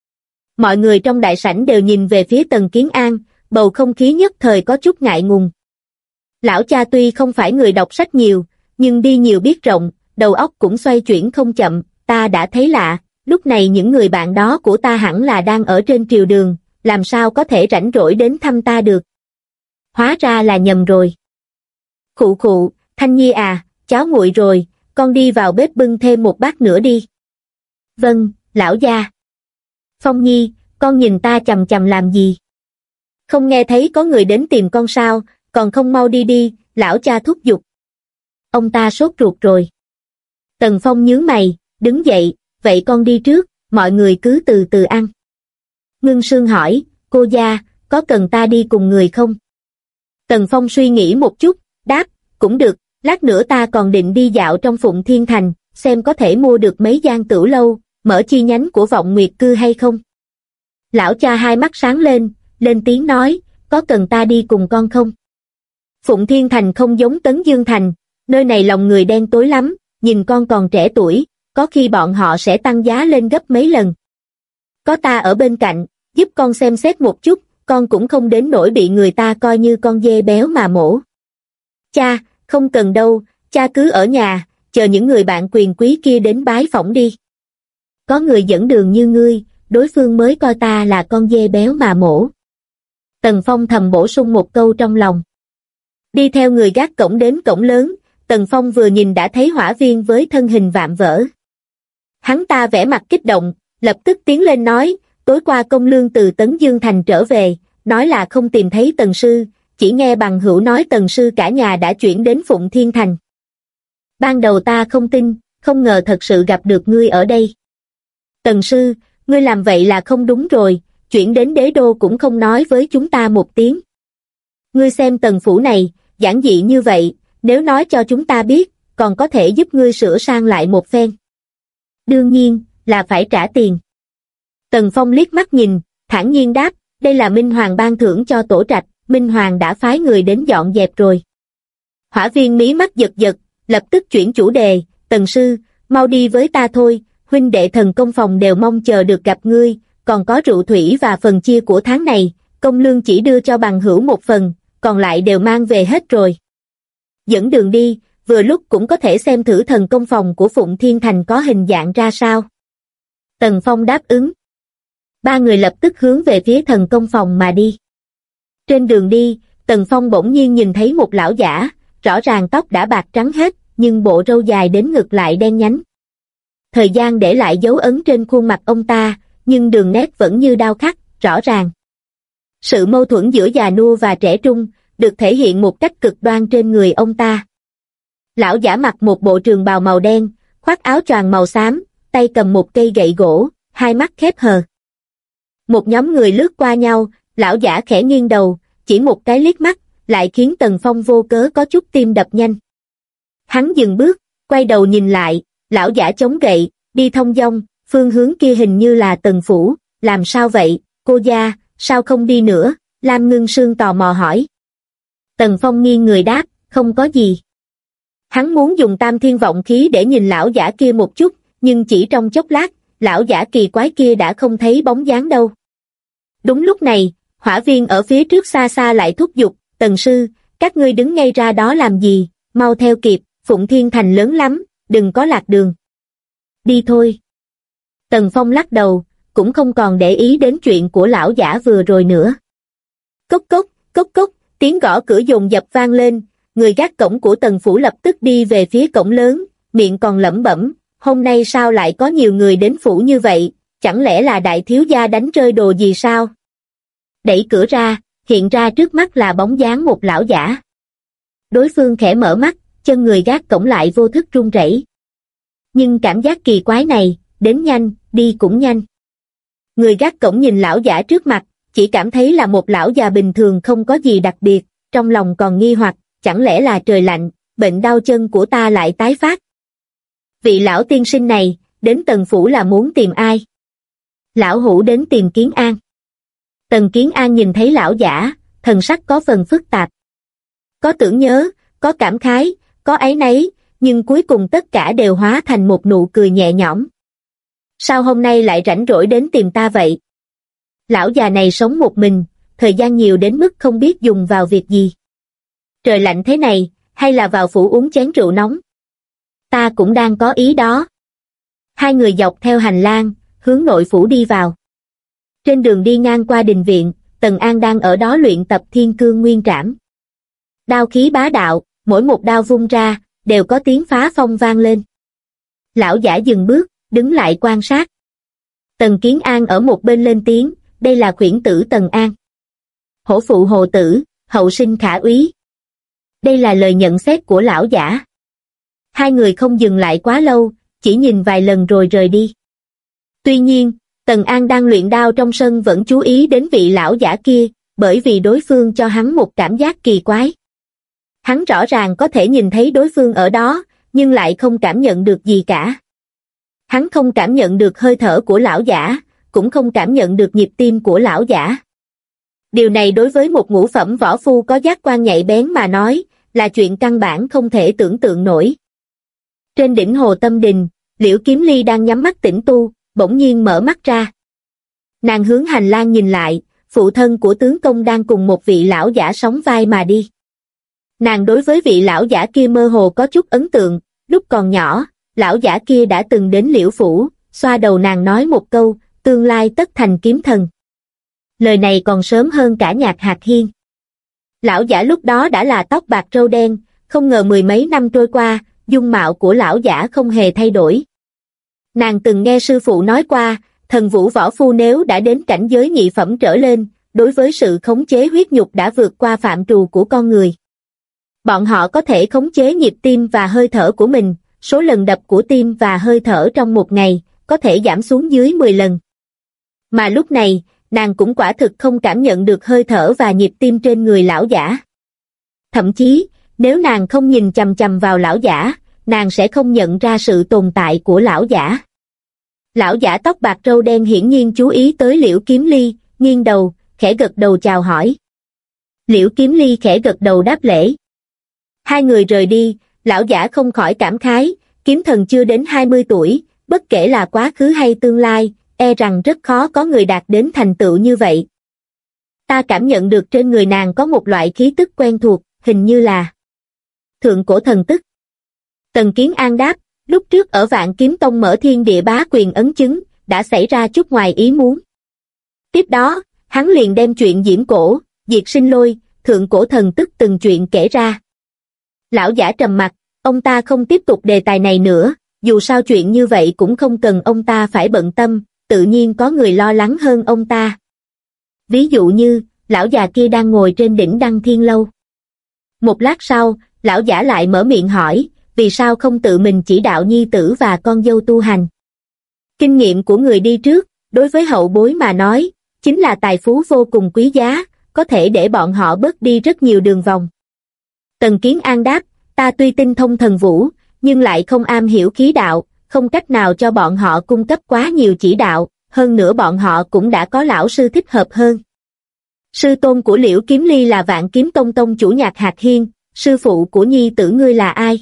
Mọi người trong đại sảnh đều nhìn về phía Tần Kiến An, bầu không khí nhất thời có chút ngại ngùng. Lão cha tuy không phải người đọc sách nhiều, nhưng đi nhiều biết rộng, đầu óc cũng xoay chuyển không chậm, ta đã thấy lạ, lúc này những người bạn đó của ta hẳn là đang ở trên triều đường, làm sao có thể rảnh rỗi đến thăm ta được. Hóa ra là nhầm rồi. Khụ khụ, Thanh Nhi à, cháo nguội rồi, con đi vào bếp bưng thêm một bát nữa đi. Vâng, lão gia. Phong Nhi, con nhìn ta chằm chằm làm gì? Không nghe thấy có người đến tìm con sao, còn không mau đi đi, lão cha thúc giục. Ông ta sốt ruột rồi. Tần Phong nhướng mày, đứng dậy, vậy con đi trước, mọi người cứ từ từ ăn. Ngưng Sương hỏi, cô gia, có cần ta đi cùng người không? Tần Phong suy nghĩ một chút, đáp, cũng được, lát nữa ta còn định đi dạo trong Phụng Thiên Thành, xem có thể mua được mấy gian tửu lâu, mở chi nhánh của Vọng Nguyệt Cư hay không. Lão cha hai mắt sáng lên tiếng nói, có cần ta đi cùng con không? Phụng Thiên Thành không giống Tấn Dương Thành, nơi này lòng người đen tối lắm, nhìn con còn trẻ tuổi, có khi bọn họ sẽ tăng giá lên gấp mấy lần. Có ta ở bên cạnh, giúp con xem xét một chút, con cũng không đến nỗi bị người ta coi như con dê béo mà mổ. Cha, không cần đâu, cha cứ ở nhà, chờ những người bạn quyền quý kia đến bái phỏng đi. Có người dẫn đường như ngươi, đối phương mới coi ta là con dê béo mà mổ. Tần Phong thầm bổ sung một câu trong lòng. Đi theo người gác cổng đến cổng lớn, Tần Phong vừa nhìn đã thấy Hỏa Viên với thân hình vạm vỡ. Hắn ta vẻ mặt kích động, lập tức tiến lên nói, tối qua công lương từ Tấn Dương Thành trở về, nói là không tìm thấy Tần sư, chỉ nghe bằng hữu nói Tần sư cả nhà đã chuyển đến Phụng Thiên Thành. Ban đầu ta không tin, không ngờ thật sự gặp được ngươi ở đây. Tần sư, ngươi làm vậy là không đúng rồi, chuyển đến đế đô cũng không nói với chúng ta một tiếng. Ngươi xem Tần phủ này, giản dị như vậy, nếu nói cho chúng ta biết, còn có thể giúp ngươi sửa sang lại một phen. Đương nhiên, là phải trả tiền. Tần Phong liếc mắt nhìn, thản nhiên đáp, đây là Minh Hoàng ban thưởng cho tổ trạch, Minh Hoàng đã phái người đến dọn dẹp rồi. Hỏa Viên mí mắt giật giật, lập tức chuyển chủ đề, Tần sư, mau đi với ta thôi, huynh đệ Thần Công phòng đều mong chờ được gặp ngươi, còn có rượu thủy và phần chia của tháng này, công lương chỉ đưa cho bằng hữu một phần, còn lại đều mang về hết rồi. Dẫn đường đi, vừa lúc cũng có thể xem thử Thần Công phòng của Phụng Thiên Thành có hình dạng ra sao. Tần Phong đáp ứng. Ba người lập tức hướng về phía Thần Công phòng mà đi. Trên đường đi, Tần Phong bỗng nhiên nhìn thấy một lão giả, rõ ràng tóc đã bạc trắng hết, nhưng bộ râu dài đến ngực lại đen nhánh. Thời gian để lại dấu ấn trên khuôn mặt ông ta, nhưng đường nét vẫn như đao khắc, rõ ràng. Sự mâu thuẫn giữa già nua và trẻ trung, được thể hiện một cách cực đoan trên người ông ta. Lão giả mặc một bộ trường bào màu đen, khoác áo choàng màu xám, tay cầm một cây gậy gỗ, hai mắt khép hờ. Một nhóm người lướt qua nhau, lão giả khẽ nghiêng đầu, chỉ một cái liếc mắt, lại khiến Tần Phong vô cớ có chút tim đập nhanh. Hắn dừng bước, quay đầu nhìn lại, lão giả chống gậy, đi thong dong, phương hướng kia hình như là Tần phủ, làm sao vậy, cô gia, sao không đi nữa, Lam Ngưng Sương tò mò hỏi. Tần Phong nghiêng người đáp, không có gì. Hắn muốn dùng Tam Thiên Vọng khí để nhìn lão giả kia một chút, nhưng chỉ trong chốc lát, lão giả kỳ quái kia đã không thấy bóng dáng đâu. Đúng lúc này, Hỏa Viên ở phía trước xa xa lại thúc giục, Tần sư, các ngươi đứng ngay ra đó làm gì, mau theo kịp, Phụng Thiên Thành lớn lắm, đừng có lạc đường. Đi thôi. Tần Phong lắc đầu, cũng không còn để ý đến chuyện của lão giả vừa rồi nữa. Cốc cốc, cốc cốc, tiếng gõ cửa dồn dập vang lên, người gác cổng của Tần phủ lập tức đi về phía cổng lớn, miệng còn lẩm bẩm, hôm nay sao lại có nhiều người đến phủ như vậy, chẳng lẽ là đại thiếu gia đánh rơi đồ gì sao? Đẩy cửa ra, hiện ra trước mắt là bóng dáng một lão giả. Đối phương khẽ mở mắt, chân người gác cổng lại vô thức run rẩy. Nhưng cảm giác kỳ quái này, đến nhanh, đi cũng nhanh. Người gác cổng nhìn lão giả trước mặt, chỉ cảm thấy là một lão già bình thường không có gì đặc biệt, trong lòng còn nghi hoặc, chẳng lẽ là trời lạnh, bệnh đau chân của ta lại tái phát. Vị lão tiên sinh này, đến Tần phủ là muốn tìm ai? Lão hủ đến tìm Kiến An. Tần Kiến An nhìn thấy lão giả, thần sắc có phần phức tạp. Có tưởng nhớ, có cảm khái, có áy náy, nhưng cuối cùng tất cả đều hóa thành một nụ cười nhẹ nhõm. Sao hôm nay lại rảnh rỗi đến tìm ta vậy? Lão già này sống một mình, thời gian nhiều đến mức không biết dùng vào việc gì. Trời lạnh thế này, hay là vào phủ uống chén rượu nóng? Ta cũng đang có ý đó. Hai người dọc theo hành lang, hướng nội phủ đi vào. Trên đường đi ngang qua đình viện, Tần An đang ở đó luyện tập Thiên Cương Nguyên Trảm. Đao khí bá đạo, mỗi một đao vung ra, đều có tiếng phá phong vang lên. Lão giả dừng bước, đứng lại quan sát. Tần Kiến An ở một bên lên tiếng, đây là khuyển tử Tần An. Hổ phụ Hồ tử, hậu sinh khả úy. Đây là lời nhận xét của lão giả. Hai người không dừng lại quá lâu, chỉ nhìn vài lần rồi rời đi. Tuy nhiên, Tần An đang luyện đao trong sân vẫn chú ý đến vị lão giả kia, bởi vì đối phương cho hắn một cảm giác kỳ quái. Hắn rõ ràng có thể nhìn thấy đối phương ở đó, nhưng lại không cảm nhận được gì cả. Hắn không cảm nhận được hơi thở của lão giả, cũng không cảm nhận được nhịp tim của lão giả. Điều này đối với một ngũ phẩm võ phu có giác quan nhạy bén mà nói, là chuyện căn bản không thể tưởng tượng nổi. Trên đỉnh Hồ Tâm Đình, Liễu Kiếm Ly đang nhắm mắt tĩnh tu, bỗng nhiên mở mắt ra. Nàng hướng hành lang nhìn lại, phụ thân của tướng công đang cùng một vị lão giả sóng vai mà đi. Nàng đối với vị lão giả kia mơ hồ có chút ấn tượng, lúc còn nhỏ, lão giả kia đã từng đến Liễu phủ, xoa đầu nàng nói một câu, tương lai tất thành kiếm thần. Lời này còn sớm hơn cả Nhạc Hạc Hiên. Lão giả lúc đó đã là tóc bạc râu đen, không ngờ mười mấy năm trôi qua, dung mạo của lão giả không hề thay đổi. Nàng từng nghe sư phụ nói qua, thần vũ võ phu nếu đã đến cảnh giới nhị phẩm trở lên, đối với sự khống chế huyết nhục đã vượt qua phạm trù của con người. Bọn họ có thể khống chế nhịp tim và hơi thở của mình, số lần đập của tim và hơi thở trong một ngày, có thể giảm xuống dưới 10 lần. Mà lúc này, nàng cũng quả thực không cảm nhận được hơi thở và nhịp tim trên người lão giả. Thậm chí, nếu nàng không nhìn chằm chằm vào lão giả, nàng sẽ không nhận ra sự tồn tại của lão giả. Lão giả tóc bạc râu đen hiển nhiên chú ý tới Liễu Kiếm Ly, nghiêng đầu, khẽ gật đầu chào hỏi. Liễu Kiếm Ly khẽ gật đầu đáp lễ. Hai người rời đi, lão giả không khỏi cảm khái, kiếm thần chưa đến 20 tuổi, bất kể là quá khứ hay tương lai, e rằng rất khó có người đạt đến thành tựu như vậy. Ta cảm nhận được trên người nàng có một loại khí tức quen thuộc, hình như là thượng cổ thần tức. Tần Kiến An đáp, lúc trước ở Vạn Kiếm Tông mở thiên địa bá quyền ấn chứng, đã xảy ra chút ngoài ý muốn. Tiếp đó, hắn liền đem chuyện Diễm Cổ, Diệt Sinh Lôi, thượng cổ thần tức từng chuyện kể ra. Lão giả trầm mặt, ông ta không tiếp tục đề tài này nữa, dù sao chuyện như vậy cũng không cần ông ta phải bận tâm, tự nhiên có người lo lắng hơn ông ta. Ví dụ như, lão già kia đang ngồi trên đỉnh Đăng Thiên Lâu. Một lát sau, lão giả lại mở miệng hỏi, vì sao không tự mình chỉ đạo nhi tử và con dâu tu hành? Kinh nghiệm của người đi trước, đối với hậu bối mà nói, chính là tài phú vô cùng quý giá, có thể để bọn họ bớt đi rất nhiều đường vòng. Tần Kiến An đáp, ta tuy tinh thông thần vũ, nhưng lại không am hiểu khí đạo, không cách nào cho bọn họ cung cấp quá nhiều chỉ đạo, hơn nữa bọn họ cũng đã có lão sư thích hợp hơn. Sư tôn của Liễu Kiếm Ly là Vạn Kiếm Tông tông chủ Nhạc Hạc Hiên, sư phụ của nhi tử ngươi là ai?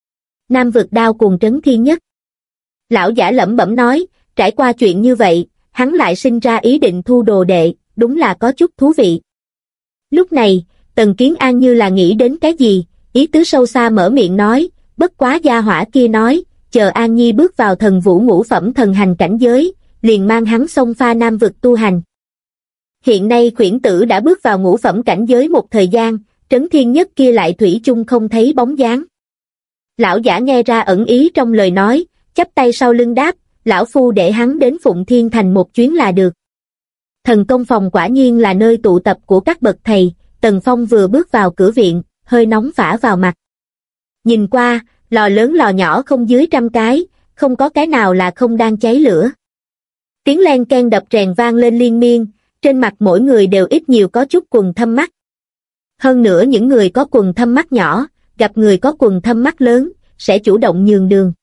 Nam vực đao cuồng trấn thiên nhất. Lão giả lẩm bẩm nói, trải qua chuyện như vậy, hắn lại sinh ra ý định thu đồ đệ, đúng là có chút thú vị. Lúc này, Tần Kiến An như là nghĩ đến cái gì, ý tứ sâu xa mở miệng nói, bất quá gia hỏa kia nói, chờ An Nhi bước vào thần vũ ngũ phẩm thần hành cảnh giới, liền mang hắn xông pha Nam vực tu hành. Hiện nay khuyển tử đã bước vào ngũ phẩm cảnh giới một thời gian, trấn thiên nhất kia lại thủy chung không thấy bóng dáng. Lão giả nghe ra ẩn ý trong lời nói, chắp tay sau lưng đáp, lão phu để hắn đến Phụng Thiên Thành một chuyến là được. Thần công phòng quả nhiên là nơi tụ tập của các bậc thầy, Tần Phong vừa bước vào cửa viện, hơi nóng phả vào mặt. Nhìn qua, lò lớn lò nhỏ không dưới 100 cái, không có cái nào là không đang cháy lửa. Tiếng len ken đập rèn vang lên liên miên, trên mặt mỗi người đều ít nhiều có chút quầng thâm mắt. Hơn nữa những người có quầng thâm mắt nhỏ, gặp người có quầng thâm mắt lớn, sẽ chủ động nhường đường.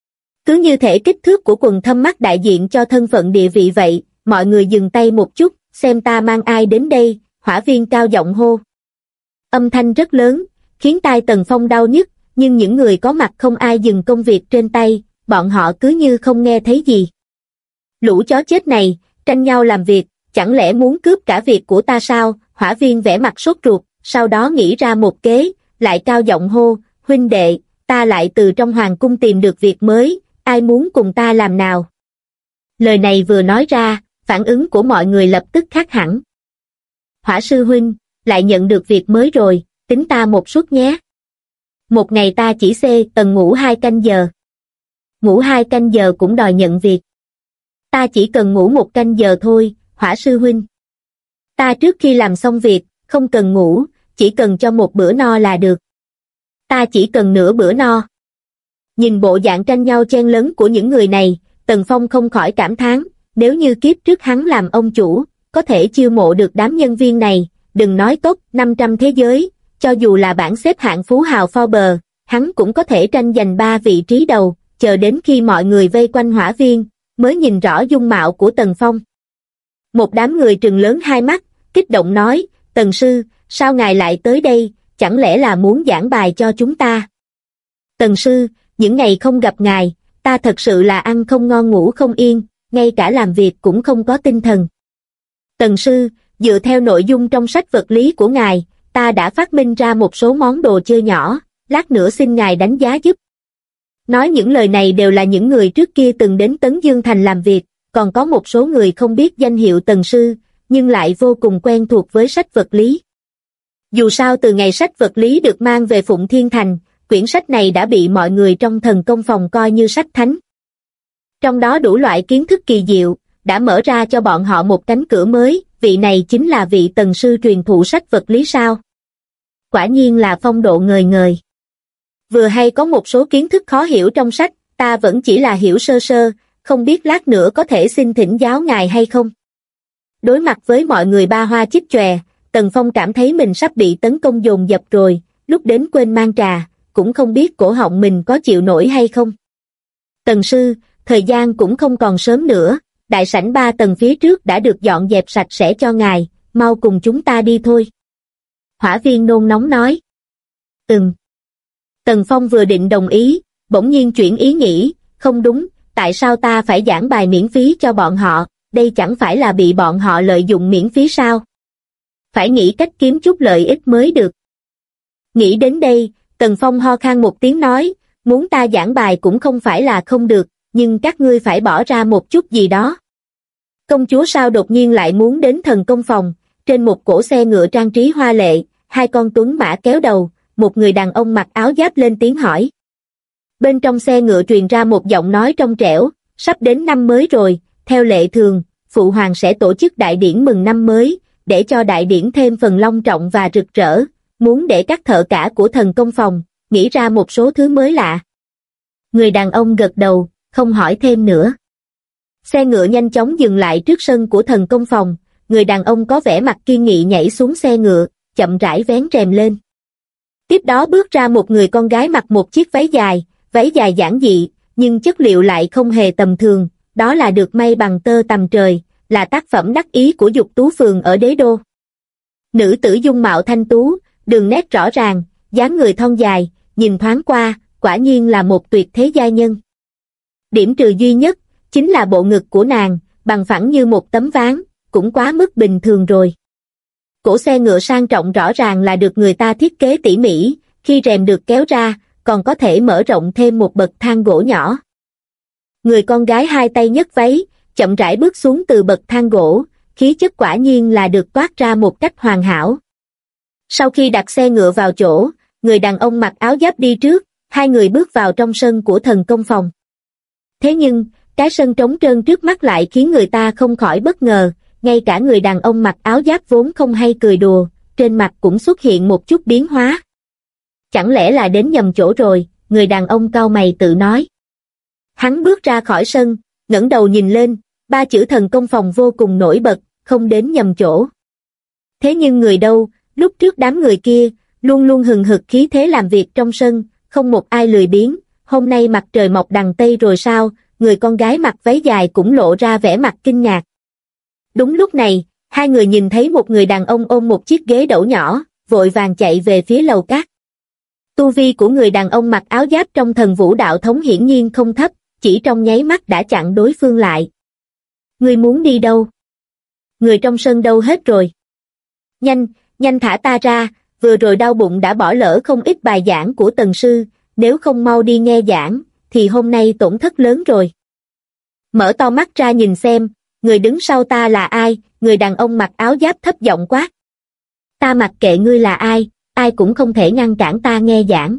Cứ như thể kích thước của quầng thâm mắt đại diện cho thân phận địa vị vậy, mọi người dừng tay một chút, xem ta mang ai đến đây, Hỏa Viên cao giọng hô. Âm thanh rất lớn, khiến tai Tần Phong đau nhức, nhưng những người có mặt không ai dừng công việc trên tay, bọn họ cứ như không nghe thấy gì. Lũ chó chết này, tranh nhau làm việc, chẳng lẽ muốn cướp cả việc của ta sao? Hỏa Viên vẻ mặt sốt ruột, sau đó nghĩ ra một kế, lại cao giọng hô, huynh đệ, ta lại từ trong hoàng cung tìm được việc mới, ai muốn cùng ta làm nào? Lời này vừa nói ra, phản ứng của mọi người lập tức khác hẳn. Hỏa sư huynh, lại nhận được việc mới rồi, tính ta một suất nhé. Một ngày ta chỉ cần ngủ 2 canh giờ. Ngủ 2 canh giờ cũng đòi nhận việc. Ta chỉ cần ngủ 1 canh giờ thôi, Hỏa sư huynh. Ta trước khi làm xong việc, không cần ngủ, chỉ cần cho một bữa no là được. Ta chỉ cần nửa bữa no. Nhìn bộ dạng tranh nhau chen lấn của những người này, Tần Phong không khỏi cảm thán, nếu như kiếp trước hắn làm ông chủ, có thể chiêu mộ được đám nhân viên này, đừng nói top 500 thế giới, cho dù là bảng xếp hạng phú hào Forbes, hắn cũng có thể tranh giành 3 vị trí đầu, chờ đến khi mọi người vây quanh hỏa viên, mới nhìn rõ dung mạo của Tần Phong. Một đám người trừng lớn hai mắt, kích động nói, Tần sư, sao ngài lại tới đây, chẳng lẽ là muốn giảng bài cho chúng ta? Tần sư, những ngày không gặp ngài, ta thật sự là ăn không ngon ngủ không yên, ngay cả làm việc cũng không có tinh thần. Tần sư, dựa theo nội dung trong sách vật lý của ngài, ta đã phát minh ra một số món đồ chơi nhỏ, lát nữa xin ngài đánh giá giúp. Nói những lời này đều là những người trước kia từng đến Tấn Dương Thành làm việc, còn có một số người không biết danh hiệu Tần sư, nhưng lại vô cùng quen thuộc với sách vật lý. Dù sao từ ngày sách vật lý được mang về Phụng Thiên Thành, quyển sách này đã bị mọi người trong thần công phòng coi như sách thánh. Trong đó đủ loại kiến thức kỳ diệu, đã mở ra cho bọn họ một cánh cửa mới, vị này chính là vị Tần sư truyền thụ sách vật lý sao? Quả nhiên là phong độ ngời ngời. Vừa hay có một số kiến thức khó hiểu trong sách, ta vẫn chỉ là hiểu sơ sơ, không biết lát nữa có thể xin thỉnh giáo ngài hay không? Đối mặt với mọi người ba hoa chích chòe, Tần Phong cảm thấy mình sắp bị tấn công dồn dập rồi, lúc đến quên mang trà, cũng không biết cổ họng mình có chịu nổi hay không. Tần sư, thời gian cũng không còn sớm nữa, đại sảnh 3 tầng phía trước đã được dọn dẹp sạch sẽ cho ngài, mau cùng chúng ta đi thôi. Hỏa viên nôn nóng nói. Tần Phong vừa định đồng ý, bỗng nhiên chuyển ý nghĩ, không đúng, tại sao ta phải giảng bài miễn phí cho bọn họ, đây chẳng phải là bị bọn họ lợi dụng miễn phí sao? Phải nghĩ cách kiếm chút lợi ích mới được. Nghĩ đến đây, Tần Phong ho khan một tiếng nói, muốn ta giảng bài cũng không phải là không được, nhưng các ngươi phải bỏ ra một chút gì đó. Công chúa sao đột nhiên lại muốn đến thần công phòng, trên một cỗ xe ngựa trang trí hoa lệ, 2 con tuấn mã kéo đầu, một người đàn ông mặc áo giáp lên tiếng hỏi. Bên trong xe ngựa truyền ra một giọng nói trong trẻo, sắp đến năm mới rồi, theo lệ thường, Phụ Hoàng sẽ tổ chức đại điển mừng năm mới, để cho đại điển thêm phần long trọng và rực rỡ, muốn để các thợ cả của thần công phòng, nghĩ ra một số thứ mới lạ. Người đàn ông gật đầu, không hỏi thêm nữa. Xe ngựa nhanh chóng dừng lại trước sân của thần công phòng, người đàn ông có vẻ mặt kiên nghị nhảy xuống xe ngựa, chậm rãi vén rèm lên. Tiếp đó bước ra một người con gái mặc một chiếc váy dài giản dị, nhưng chất liệu lại không hề tầm thường, đó là được may bằng tơ tằm trời, là tác phẩm đắc ý của Dục Tú Phường ở Đế Đô. Nữ tử dung mạo thanh tú, đường nét rõ ràng, dáng người thon dài, nhìn thoáng qua, quả nhiên là một tuyệt thế giai nhân. Điểm trừ duy nhất, chính là bộ ngực của nàng, bằng phẳng như một tấm ván, cũng quá mức bình thường rồi. Cổ xe ngựa sang trọng rõ ràng là được người ta thiết kế tỉ mỉ, khi rèm được kéo ra, còn có thể mở rộng thêm một bậc thang gỗ nhỏ. Người con gái 2 tay nhấc váy, chậm rãi bước xuống từ bậc thang gỗ, khí chất quả nhiên là được toát ra một cách hoàn hảo. Sau khi đặt xe ngựa vào chỗ, người đàn ông mặc áo giáp đi trước, 2 người bước vào trong sân của thần công phòng. Thế nhưng, cái sân trống trơn trước mắt lại khiến người ta không khỏi bất ngờ, ngay cả người đàn ông mặc áo giáp vốn không hay cười đùa, trên mặt cũng xuất hiện một chút biến hóa. Chẳng lẽ là đến nhầm chỗ rồi, người đàn ông cau mày tự nói. Hắn bước ra khỏi sân, ngẩng đầu nhìn lên, 3 chữ thần công phòng vô cùng nổi bật, không đến nhầm chỗ. Thế nhưng người đâu, lúc trước đám người kia, luôn luôn hừng hực khí thế làm việc trong sân, không một ai lười biếng, hôm nay mặt trời mọc đằng Tây rồi sao, người con gái mặc váy dài cũng lộ ra vẻ mặt kinh ngạc. Đúng lúc này, 2 người nhìn thấy một người đàn ông ôm một chiếc ghế đẩu nhỏ, vội vàng chạy về phía lầu cát. Tu vi của người đàn ông mặc áo giáp trong thần vũ đạo thống hiển nhiên không thấp, chỉ trong nháy mắt đã chặn đối phương lại. Người muốn đi đâu? Người trong sân đâu hết rồi? Nhanh thả ta ra, vừa rồi đau bụng đã bỏ lỡ không ít bài giảng của Tần sư, nếu không mau đi nghe giảng, thì hôm nay tổn thất lớn rồi. Mở to mắt ra nhìn xem, người đứng sau ta là ai? Người đàn ông mặc áo giáp thấp giọng quát. Ta mặc kệ ngươi là ai, ai cũng không thể ngăn cản ta nghe giảng.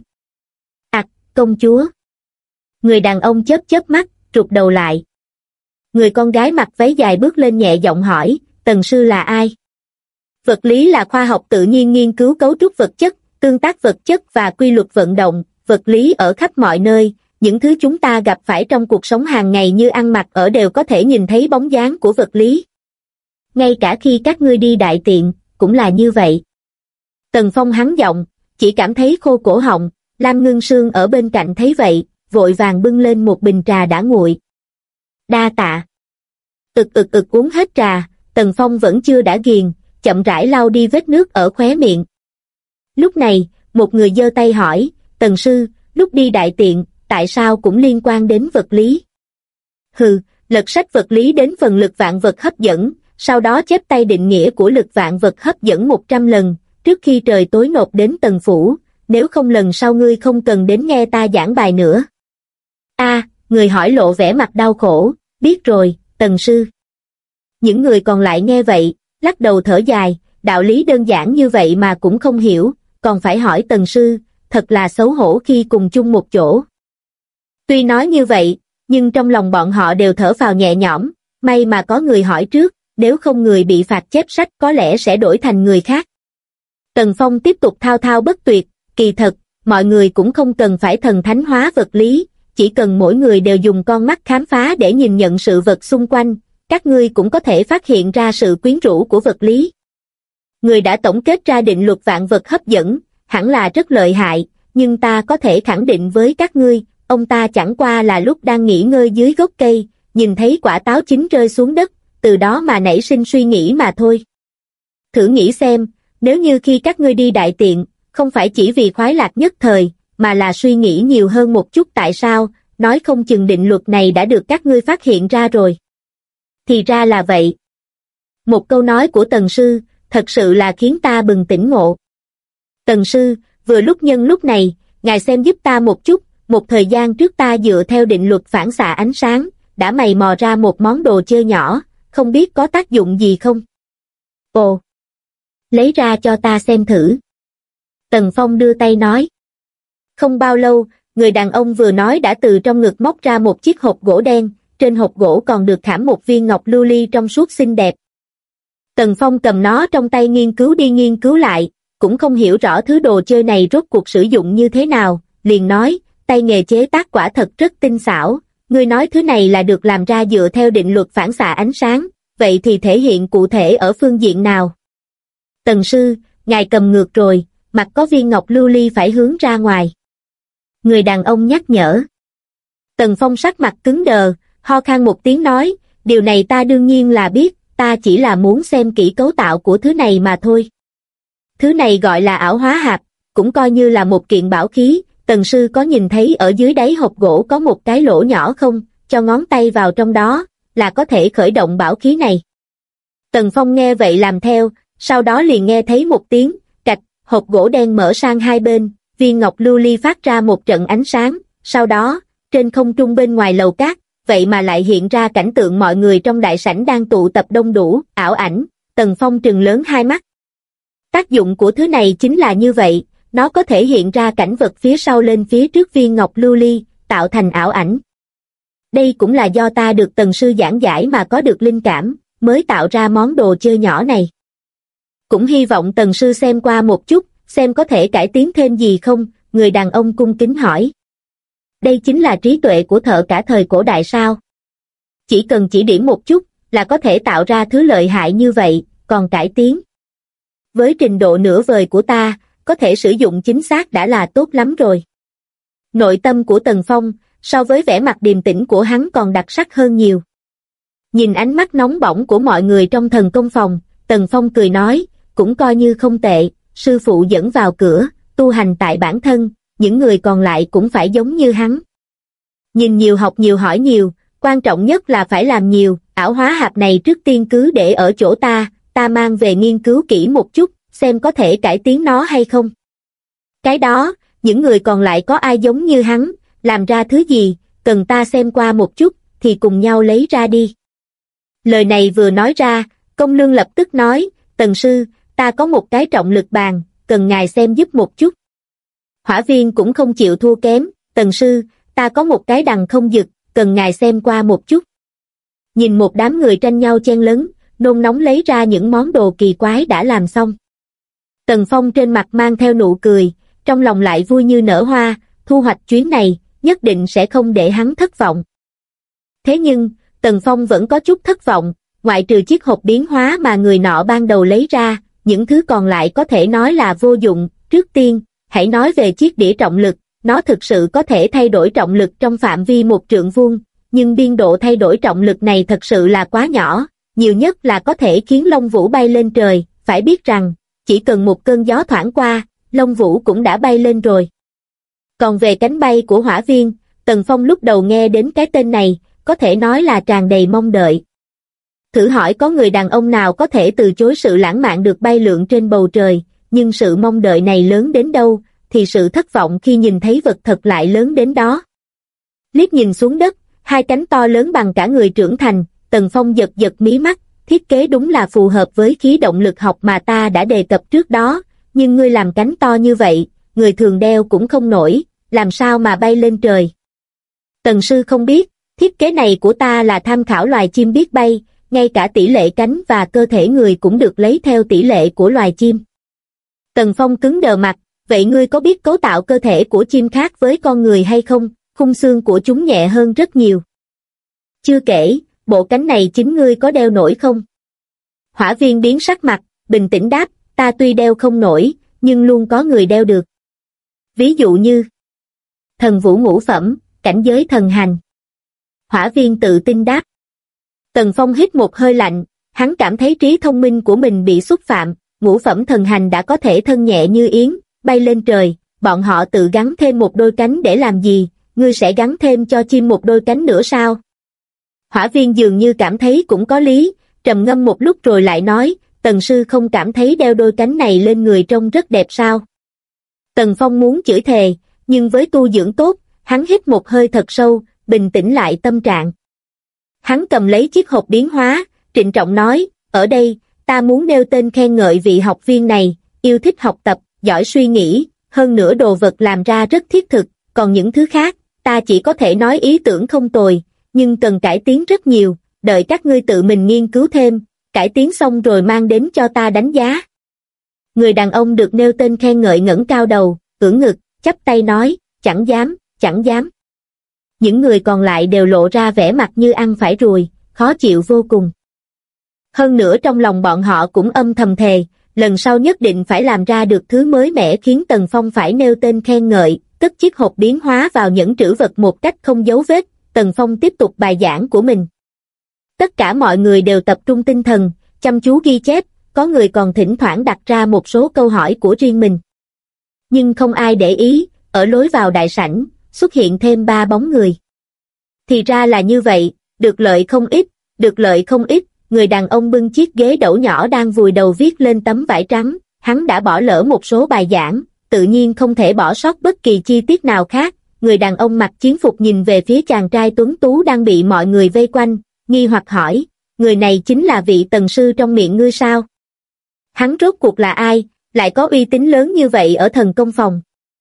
Công chúa. Người đàn ông chớp chớp mắt, rụt đầu lại. Người con gái mặc váy dài bước lên nhẹ giọng hỏi, Tần sư là ai? Vật lý là khoa học tự nhiên nghiên cứu cấu trúc vật chất, tương tác vật chất và quy luật vận động, vật lý ở khắp mọi nơi, những thứ chúng ta gặp phải trong cuộc sống hàng ngày như ăn mặc ở đều có thể nhìn thấy bóng dáng của vật lý. Ngay cả khi các ngươi đi đại tiện, cũng là như vậy. Tần Phong hắn giọng, chỉ cảm thấy khô cổ họng, Lam Ngưng Sương ở bên cạnh thấy vậy, vội vàng bưng lên một bình trà đã nguội. Đa tạ. Uống hết trà, Tần Phong vẫn chưa đã ghiền, chậm rãi lau đi vết nước ở khóe miệng. Lúc này, một người giơ tay hỏi, Tần sư, lúc đi đại tiện, tại sao cũng liên quan đến vật lý? Hừ, lật sách vật lý đến phần lực vạn vật hấp dẫn, sau đó chép tay định nghĩa của lực vạn vật hấp dẫn 100 lần, trước khi trời tối nộp đến Tần phủ, nếu không lần sau ngươi không cần đến nghe ta giảng bài nữa. Người hỏi lộ vẻ mặt đau khổ, biết rồi, Tần sư. Những người còn lại nghe vậy, lắc đầu thở dài, đạo lý đơn giản như vậy mà cũng không hiểu, còn phải hỏi Tần sư, thật là xấu hổ khi cùng chung một chỗ. Tuy nói như vậy, nhưng trong lòng bọn họ đều thở phào nhẹ nhõm, may mà có người hỏi trước, nếu không người bị phạt chép sách có lẽ sẽ đổi thành người khác. Tần Phong tiếp tục thao thao bất tuyệt, kỳ thật, mọi người cũng không cần phải thần thánh hóa vật lý, chỉ cần mỗi người đều dùng con mắt khám phá để nhìn nhận sự vật xung quanh, các ngươi cũng có thể phát hiện ra sự quyến rũ của vật lý. Người đã tổng kết ra định luật vạn vật hấp dẫn, hẳn là rất lợi hại, nhưng ta có thể khẳng định với các ngươi, ông ta chẳng qua là lúc đang nghỉ ngơi dưới gốc cây, nhìn thấy quả táo chín rơi xuống đất, từ đó mà nảy sinh suy nghĩ mà thôi. Thử nghĩ xem, nếu như khi các ngươi đi đại tiện, không phải chỉ vì khoái lạc nhất thời, mà là suy nghĩ nhiều hơn một chút tại sao, nói không chừng định luật này đã được các ngươi phát hiện ra rồi. Thì ra là vậy. Một câu nói của Tần sư, thật sự là khiến ta bừng tỉnh ngộ. Tần sư, vừa lúc nhân lúc này, ngài xem giúp ta một chút, một thời gian trước ta dựa theo định luật phản xạ ánh sáng, đã mày mò ra một món đồ chơi nhỏ, không biết có tác dụng gì không? Ồ! Lấy ra cho ta xem thử. Tần Phong đưa tay nói. Không bao lâu, người đàn ông vừa nói đã từ trong ngực móc ra một chiếc hộp gỗ đen, trên hộp gỗ còn được khảm một viên ngọc lưu ly trong suốt xinh đẹp. Tần Phong cầm nó trong tay nghiên cứu đi nghiên cứu lại, cũng không hiểu rõ thứ đồ chơi này rốt cuộc sử dụng như thế nào, liền nói, tay nghề chế tác quả thật rất tinh xảo, ngươi nói thứ này là được làm ra dựa theo định luật phản xạ ánh sáng, vậy thì thể hiện cụ thể ở phương diện nào? Tần sư, ngài cầm ngược rồi, mặt có viên ngọc lưu ly phải hướng ra ngoài. Người đàn ông nhắc nhở. Tần Phong sắc mặt cứng đờ, ho khan một tiếng nói, điều này ta đương nhiên là biết, ta chỉ là muốn xem kỹ cấu tạo của thứ này mà thôi. Thứ này gọi là ảo hóa hạp, cũng coi như là một kiện bảo khí, Tần sư có nhìn thấy ở dưới đáy hộp gỗ có một cái lỗ nhỏ không, cho ngón tay vào trong đó, là có thể khởi động bảo khí này. Tần Phong nghe vậy làm theo, sau đó liền nghe thấy một tiếng, cạch, hộp gỗ đen mở sang hai bên, viên ngọc lưu ly phát ra một trận ánh sáng, sau đó, trên không trung bên ngoài lầu cát, vậy mà lại hiện ra cảnh tượng mọi người trong đại sảnh đang tụ tập đông đủ, ảo ảnh, Tần Phong trừng lớn hai mắt. Tác dụng của thứ này chính là như vậy, nó có thể hiện ra cảnh vật phía sau lên phía trước viên ngọc lưu ly, tạo thành ảo ảnh. Đây cũng là do ta được Tần sư giảng giải mà có được linh cảm, mới tạo ra món đồ chơi nhỏ này. Cũng hy vọng Tần sư xem qua một chút, xem có thể cải tiến thêm gì không, người đàn ông cung kính hỏi. Đây chính là trí tuệ của thợ cả thời cổ đại sao? Chỉ cần chỉ điểm một chút, là có thể tạo ra thứ lợi hại như vậy, còn cải tiến. Với trình độ nửa vời của ta, có thể sử dụng chính xác đã là tốt lắm rồi. Nội tâm của Tần Phong, so với vẻ mặt điềm tĩnh của hắn còn đặc sắc hơn nhiều. Nhìn ánh mắt nóng bỏng của mọi người trong thần công phòng, Tần Phong cười nói, cũng coi như không tệ, sư phụ dẫn vào cửa, tu hành tại bản thân, những người còn lại cũng phải giống như hắn. Nhìn nhiều học nhiều hỏi nhiều, quan trọng nhất là phải làm nhiều, ảo hóa hạp này trước tiên cứ để ở chỗ ta mang về nghiên cứu kỹ một chút, xem có thể cải tiến nó hay không. Cái đó, những người còn lại có ai giống như hắn, làm ra thứ gì, cần ta xem qua một chút, thì cùng nhau lấy ra đi. Lời này vừa nói ra, Công Lương lập tức nói, Tần sư, ta có một cái trọng lực bàn, cần ngài xem giúp một chút. Hỏa Viên cũng không chịu thua kém, Tần sư, ta có một cái đằng không dực, cần ngài xem qua một chút. Nhìn một đám người tranh nhau chen lấn, nôn nóng lấy ra những món đồ kỳ quái đã làm xong. Tần Phong trên mặt mang theo nụ cười, trong lòng lại vui như nở hoa, thu hoạch chuyến này, nhất định sẽ không để hắn thất vọng. Thế nhưng, Tần Phong vẫn có chút thất vọng, ngoại trừ chiếc hộp biến hóa mà người nọ ban đầu lấy ra, những thứ còn lại có thể nói là vô dụng. Trước tiên, hãy nói về chiếc đĩa trọng lực, nó thực sự có thể thay đổi trọng lực trong phạm vi 1 trượng vuông, nhưng biên độ thay đổi trọng lực này thật sự là quá nhỏ, nhiều nhất là có thể khiến lông vũ bay lên trời, phải biết rằng, chỉ cần một cơn gió thoảng qua, lông vũ cũng đã bay lên rồi. Còn về cánh bay của Hỏa Viên, Tần Phong lúc đầu nghe đến cái tên này, có thể nói là tràn đầy mong đợi. Thử hỏi có người đàn ông nào có thể từ chối sự lãng mạn được bay lượn trên bầu trời, nhưng sự mong đợi này lớn đến đâu, thì sự thất vọng khi nhìn thấy vật thật lại lớn đến đó. Liếc nhìn xuống đất, hai cánh to lớn bằng cả người trưởng thành, Tần Phong giật giật mí mắt, thiết kế đúng là phù hợp với khí động lực học mà ta đã đề cập trước đó, nhưng ngươi làm cánh to như vậy, người thường đeo cũng không nổi, làm sao mà bay lên trời. Tần sư không biết, thiết kế này của ta là tham khảo loài chim biết bay, ngay cả tỷ lệ cánh và cơ thể người cũng được lấy theo tỷ lệ của loài chim. Tần Phong cứng đờ mặt, vậy ngươi có biết cấu tạo cơ thể của chim khác với con người hay không? Khung xương của chúng nhẹ hơn rất nhiều. Chưa kể, bộ cánh này chính ngươi có đeo nổi không? Hỏa Viên biến sắc mặt, bình tĩnh đáp, ta tuy đeo không nổi, nhưng luôn có người đeo được. Ví dụ như thần vũ ngũ phẩm, cảnh giới thần hành. Hỏa Viên tự tin đáp. Tần Phong hít một hơi lạnh, hắn cảm thấy trí thông minh của mình bị xúc phạm, ngũ phẩm thần hành đã có thể thân nhẹ như yến, bay lên trời, bọn họ tự gắn thêm một đôi cánh để làm gì, ngươi sẽ gắn thêm cho chim một đôi cánh nữa sao? Hỏa Viên dường như cảm thấy cũng có lý, trầm ngâm một lúc rồi lại nói, Tần sư không cảm thấy đeo đôi cánh này lên người trông rất đẹp sao? Tần Phong muốn chửi thề, nhưng với tu dưỡng tốt, hắn hít một hơi thật sâu, bình tĩnh lại tâm trạng. Hắn cầm lấy chiếc hộp biến hóa, trịnh trọng nói, ở đây, ta muốn nêu tên khen ngợi vị học viên này, yêu thích học tập, giỏi suy nghĩ, hơn nữa đồ vật làm ra rất thiết thực, còn những thứ khác, ta chỉ có thể nói ý tưởng không tồi, nhưng cần cải tiến rất nhiều, đợi các ngươi tự mình nghiên cứu thêm, cải tiến xong rồi mang đến cho ta đánh giá. Người đàn ông được nêu tên khen ngợi ngẩng cao đầu, ưỡn ngực, chắp tay nói, chẳng dám, chẳng dám. Những người còn lại đều lộ ra vẻ mặt như ăn phải ruồi, khó chịu vô cùng. Hơn nữa trong lòng bọn họ cũng âm thầm thề, lần sau nhất định phải làm ra được thứ mới mẻ khiến Tần Phong phải nêu tên khen ngợi, cất chiếc hộp biến hóa vào nhẫn trữ vật một cách không dấu vết, Tần Phong tiếp tục bài giảng của mình. Tất cả mọi người đều tập trung tinh thần, chăm chú ghi chép, có người còn thỉnh thoảng đặt ra một số câu hỏi của riêng mình. Nhưng không ai để ý, ở lối vào đại sảnh, xuất hiện thêm 3 bóng người. Thì ra là như vậy, được lợi không ít, được lợi không ít, người đàn ông bưng chiếc ghế đẩu nhỏ đang vùi đầu viết lên tấm vải trắng, hắn đã bỏ lỡ một số bài giảng, tự nhiên không thể bỏ sót bất kỳ chi tiết nào khác. Người đàn ông mặc chiến phục nhìn về phía chàng trai tuấn tú đang bị mọi người vây quanh, nghi hoặc hỏi, người này chính là vị Tần sư trong miệng ngươi sao? Hắn rốt cuộc là ai, lại có uy tín lớn như vậy ở thần công phòng?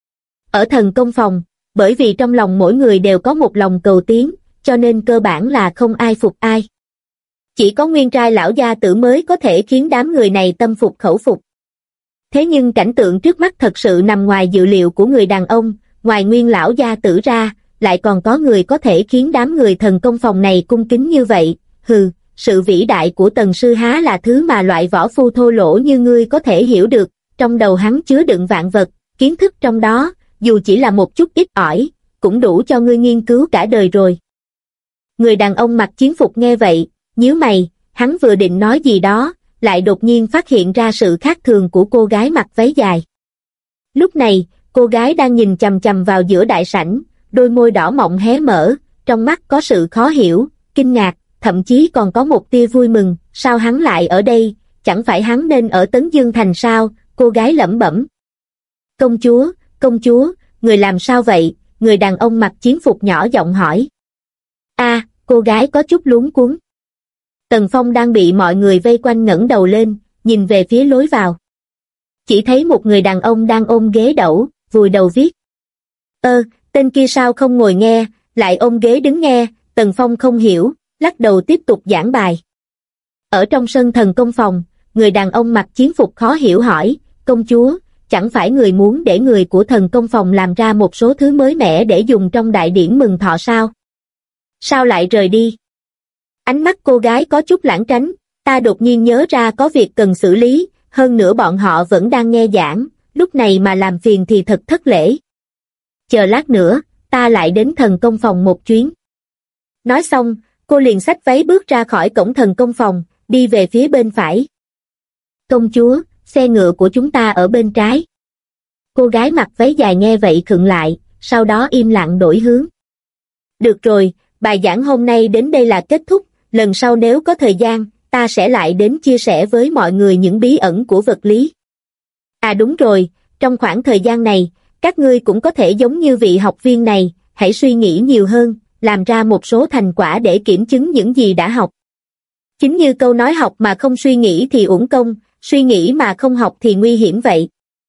Ở thần công phòng, bởi vì trong lòng mỗi người đều có một lòng cầu tiến, cho nên cơ bản là không ai phục ai. Chỉ có nguyên trai lão gia tử mới có thể khiến đám người này tâm phục khẩu phục. Thế nhưng cảnh tượng trước mắt thật sự nằm ngoài dự liệu của người đàn ông, ngoài nguyên lão gia tử ra, lại còn có người có thể khiến đám người thần công phòng này cung kính như vậy. Hừ, sự vĩ đại của Tần sư há là thứ mà loại võ phu thô lỗ như ngươi có thể hiểu được, trong đầu hắn chứa đựng vạn vật, kiến thức trong đó, dù chỉ là một chút ít ỏi, cũng đủ cho ngươi nghiên cứu cả đời rồi. Người đàn ông mặc chiến phục nghe vậy, nhíu mày, hắn vừa định nói gì đó, lại đột nhiên phát hiện ra sự khác thường của cô gái mặc váy dài. Lúc này, cô gái đang nhìn chằm chằm vào giữa đại sảnh, đôi môi đỏ mọng hé mở, trong mắt có sự khó hiểu, kinh ngạc, thậm chí còn có một tia vui mừng, sao hắn lại ở đây, chẳng phải hắn nên ở Tấn Dương Thành sao? cô gái lẩm bẩm. Công chúa, người làm sao vậy? Người đàn ông mặc chiến phục nhỏ giọng hỏi. Cô gái có chút luống cuống. Tần Phong đang bị mọi người vây quanh ngẩng đầu lên, nhìn về phía lối vào. Chỉ thấy một người đàn ông đang ôm ghế đẩu, vùi đầu viết. Tên kia sao không ngồi nghe, lại ôm ghế đứng nghe, Tần Phong không hiểu, lắc đầu tiếp tục giảng bài. Ở trong sân thần công phòng, người đàn ông mặc chiến phục khó hiểu hỏi, công chúa, chẳng phải người muốn để người của thần công phòng làm ra một số thứ mới mẻ để dùng trong đại điển mừng thọ sao? Sao lại rời đi? Ánh mắt cô gái có chút lảng tránh, ta đột nhiên nhớ ra có việc cần xử lý, hơn nữa bọn họ vẫn đang nghe giảng, lúc này mà làm phiền thì thật thất lễ. Chờ lát nữa, ta lại đến thần công phòng một chuyến. Nói xong, cô liền xách váy bước ra khỏi cổng thần công phòng, đi về phía bên phải. Công chúa, xe ngựa của chúng ta ở bên trái. Cô gái mặc váy dài nghe vậy khựng lại, sau đó im lặng đổi hướng. Được rồi, bài giảng hôm nay đến đây là kết thúc, lần sau nếu có thời gian, ta sẽ lại đến chia sẻ với mọi người những bí ẩn của vật lý. Đúng rồi, trong khoảng thời gian này, các ngươi cũng có thể giống như vị học viên này, hãy suy nghĩ nhiều hơn, làm ra một số thành quả để kiểm chứng những gì đã học. Chính như câu nói học mà không suy nghĩ thì uổng công, suy nghĩ mà không học thì nguy hiểm vậy.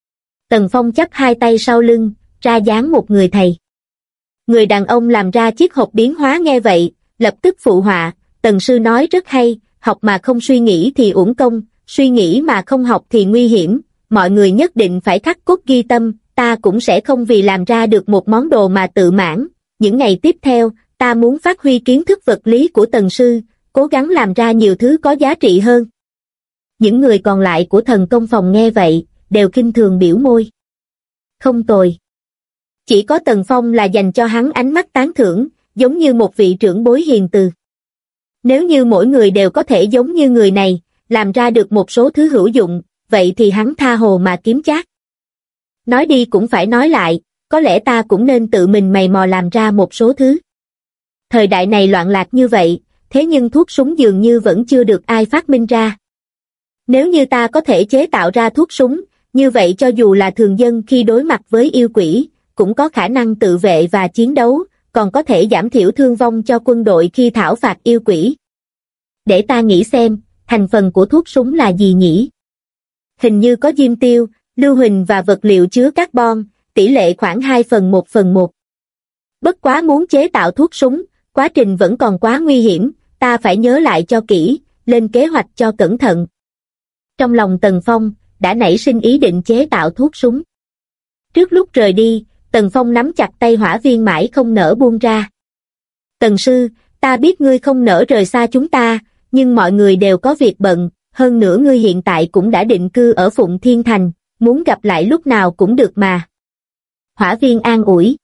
Tần Phong chắp hai tay sau lưng, ra dáng một người thầy. Người đàn ông làm ra chiếc hộp biến hóa nghe vậy, lập tức phụ họa, Tần sư nói rất hay, học mà không suy nghĩ thì uổng công, suy nghĩ mà không học thì nguy hiểm, mọi người nhất định phải khắc cốt ghi tâm, ta cũng sẽ không vì làm ra được một món đồ mà tự mãn, những ngày tiếp theo, ta muốn phát huy kiến thức vật lý của Tần sư, cố gắng làm ra nhiều thứ có giá trị hơn. Những người còn lại của thần công phòng nghe vậy, đều khinh thường biểu môi. Không tồi. Chỉ có Tần Phong là dành cho hắn ánh mắt tán thưởng, giống như một vị trưởng bối hiền từ. Nếu như mỗi người đều có thể giống như người này, làm ra được một số thứ hữu dụng, vậy thì hắn tha hồ mà kiếm chác. Nói đi cũng phải nói lại, có lẽ ta cũng nên tự mình mày mò làm ra một số thứ. Thời đại này loạn lạc như vậy, thế nhưng thuốc súng dường như vẫn chưa được ai phát minh ra. Nếu như ta có thể chế tạo ra thuốc súng, như vậy cho dù là thường dân khi đối mặt với yêu quỷ, cũng có khả năng tự vệ và chiến đấu, còn có thể giảm thiểu thương vong cho quân đội khi thảo phạt yêu quỷ. Để ta nghĩ xem, thành phần của thuốc súng là gì nhỉ? Hình như có diêm tiêu, lưu huỳnh và vật liệu chứa carbon, tỷ lệ khoảng 2/1/1. Bất quá muốn chế tạo thuốc súng, quá trình vẫn còn quá nguy hiểm, ta phải nhớ lại cho kỹ, lên kế hoạch cho cẩn thận. Trong lòng Tần Phong, đã nảy sinh ý định chế tạo thuốc súng. Trước lúc rời đi, Tần Phong nắm chặt tay Hỏa Viên mãi không nỡ buông ra. Tần sư, ta biết ngươi không nỡ rời xa chúng ta, nhưng mọi người đều có việc bận, hơn nữa ngươi hiện tại cũng đã định cư ở Phụng Thiên Thành, muốn gặp lại lúc nào cũng được mà. Hỏa Viên an ủi.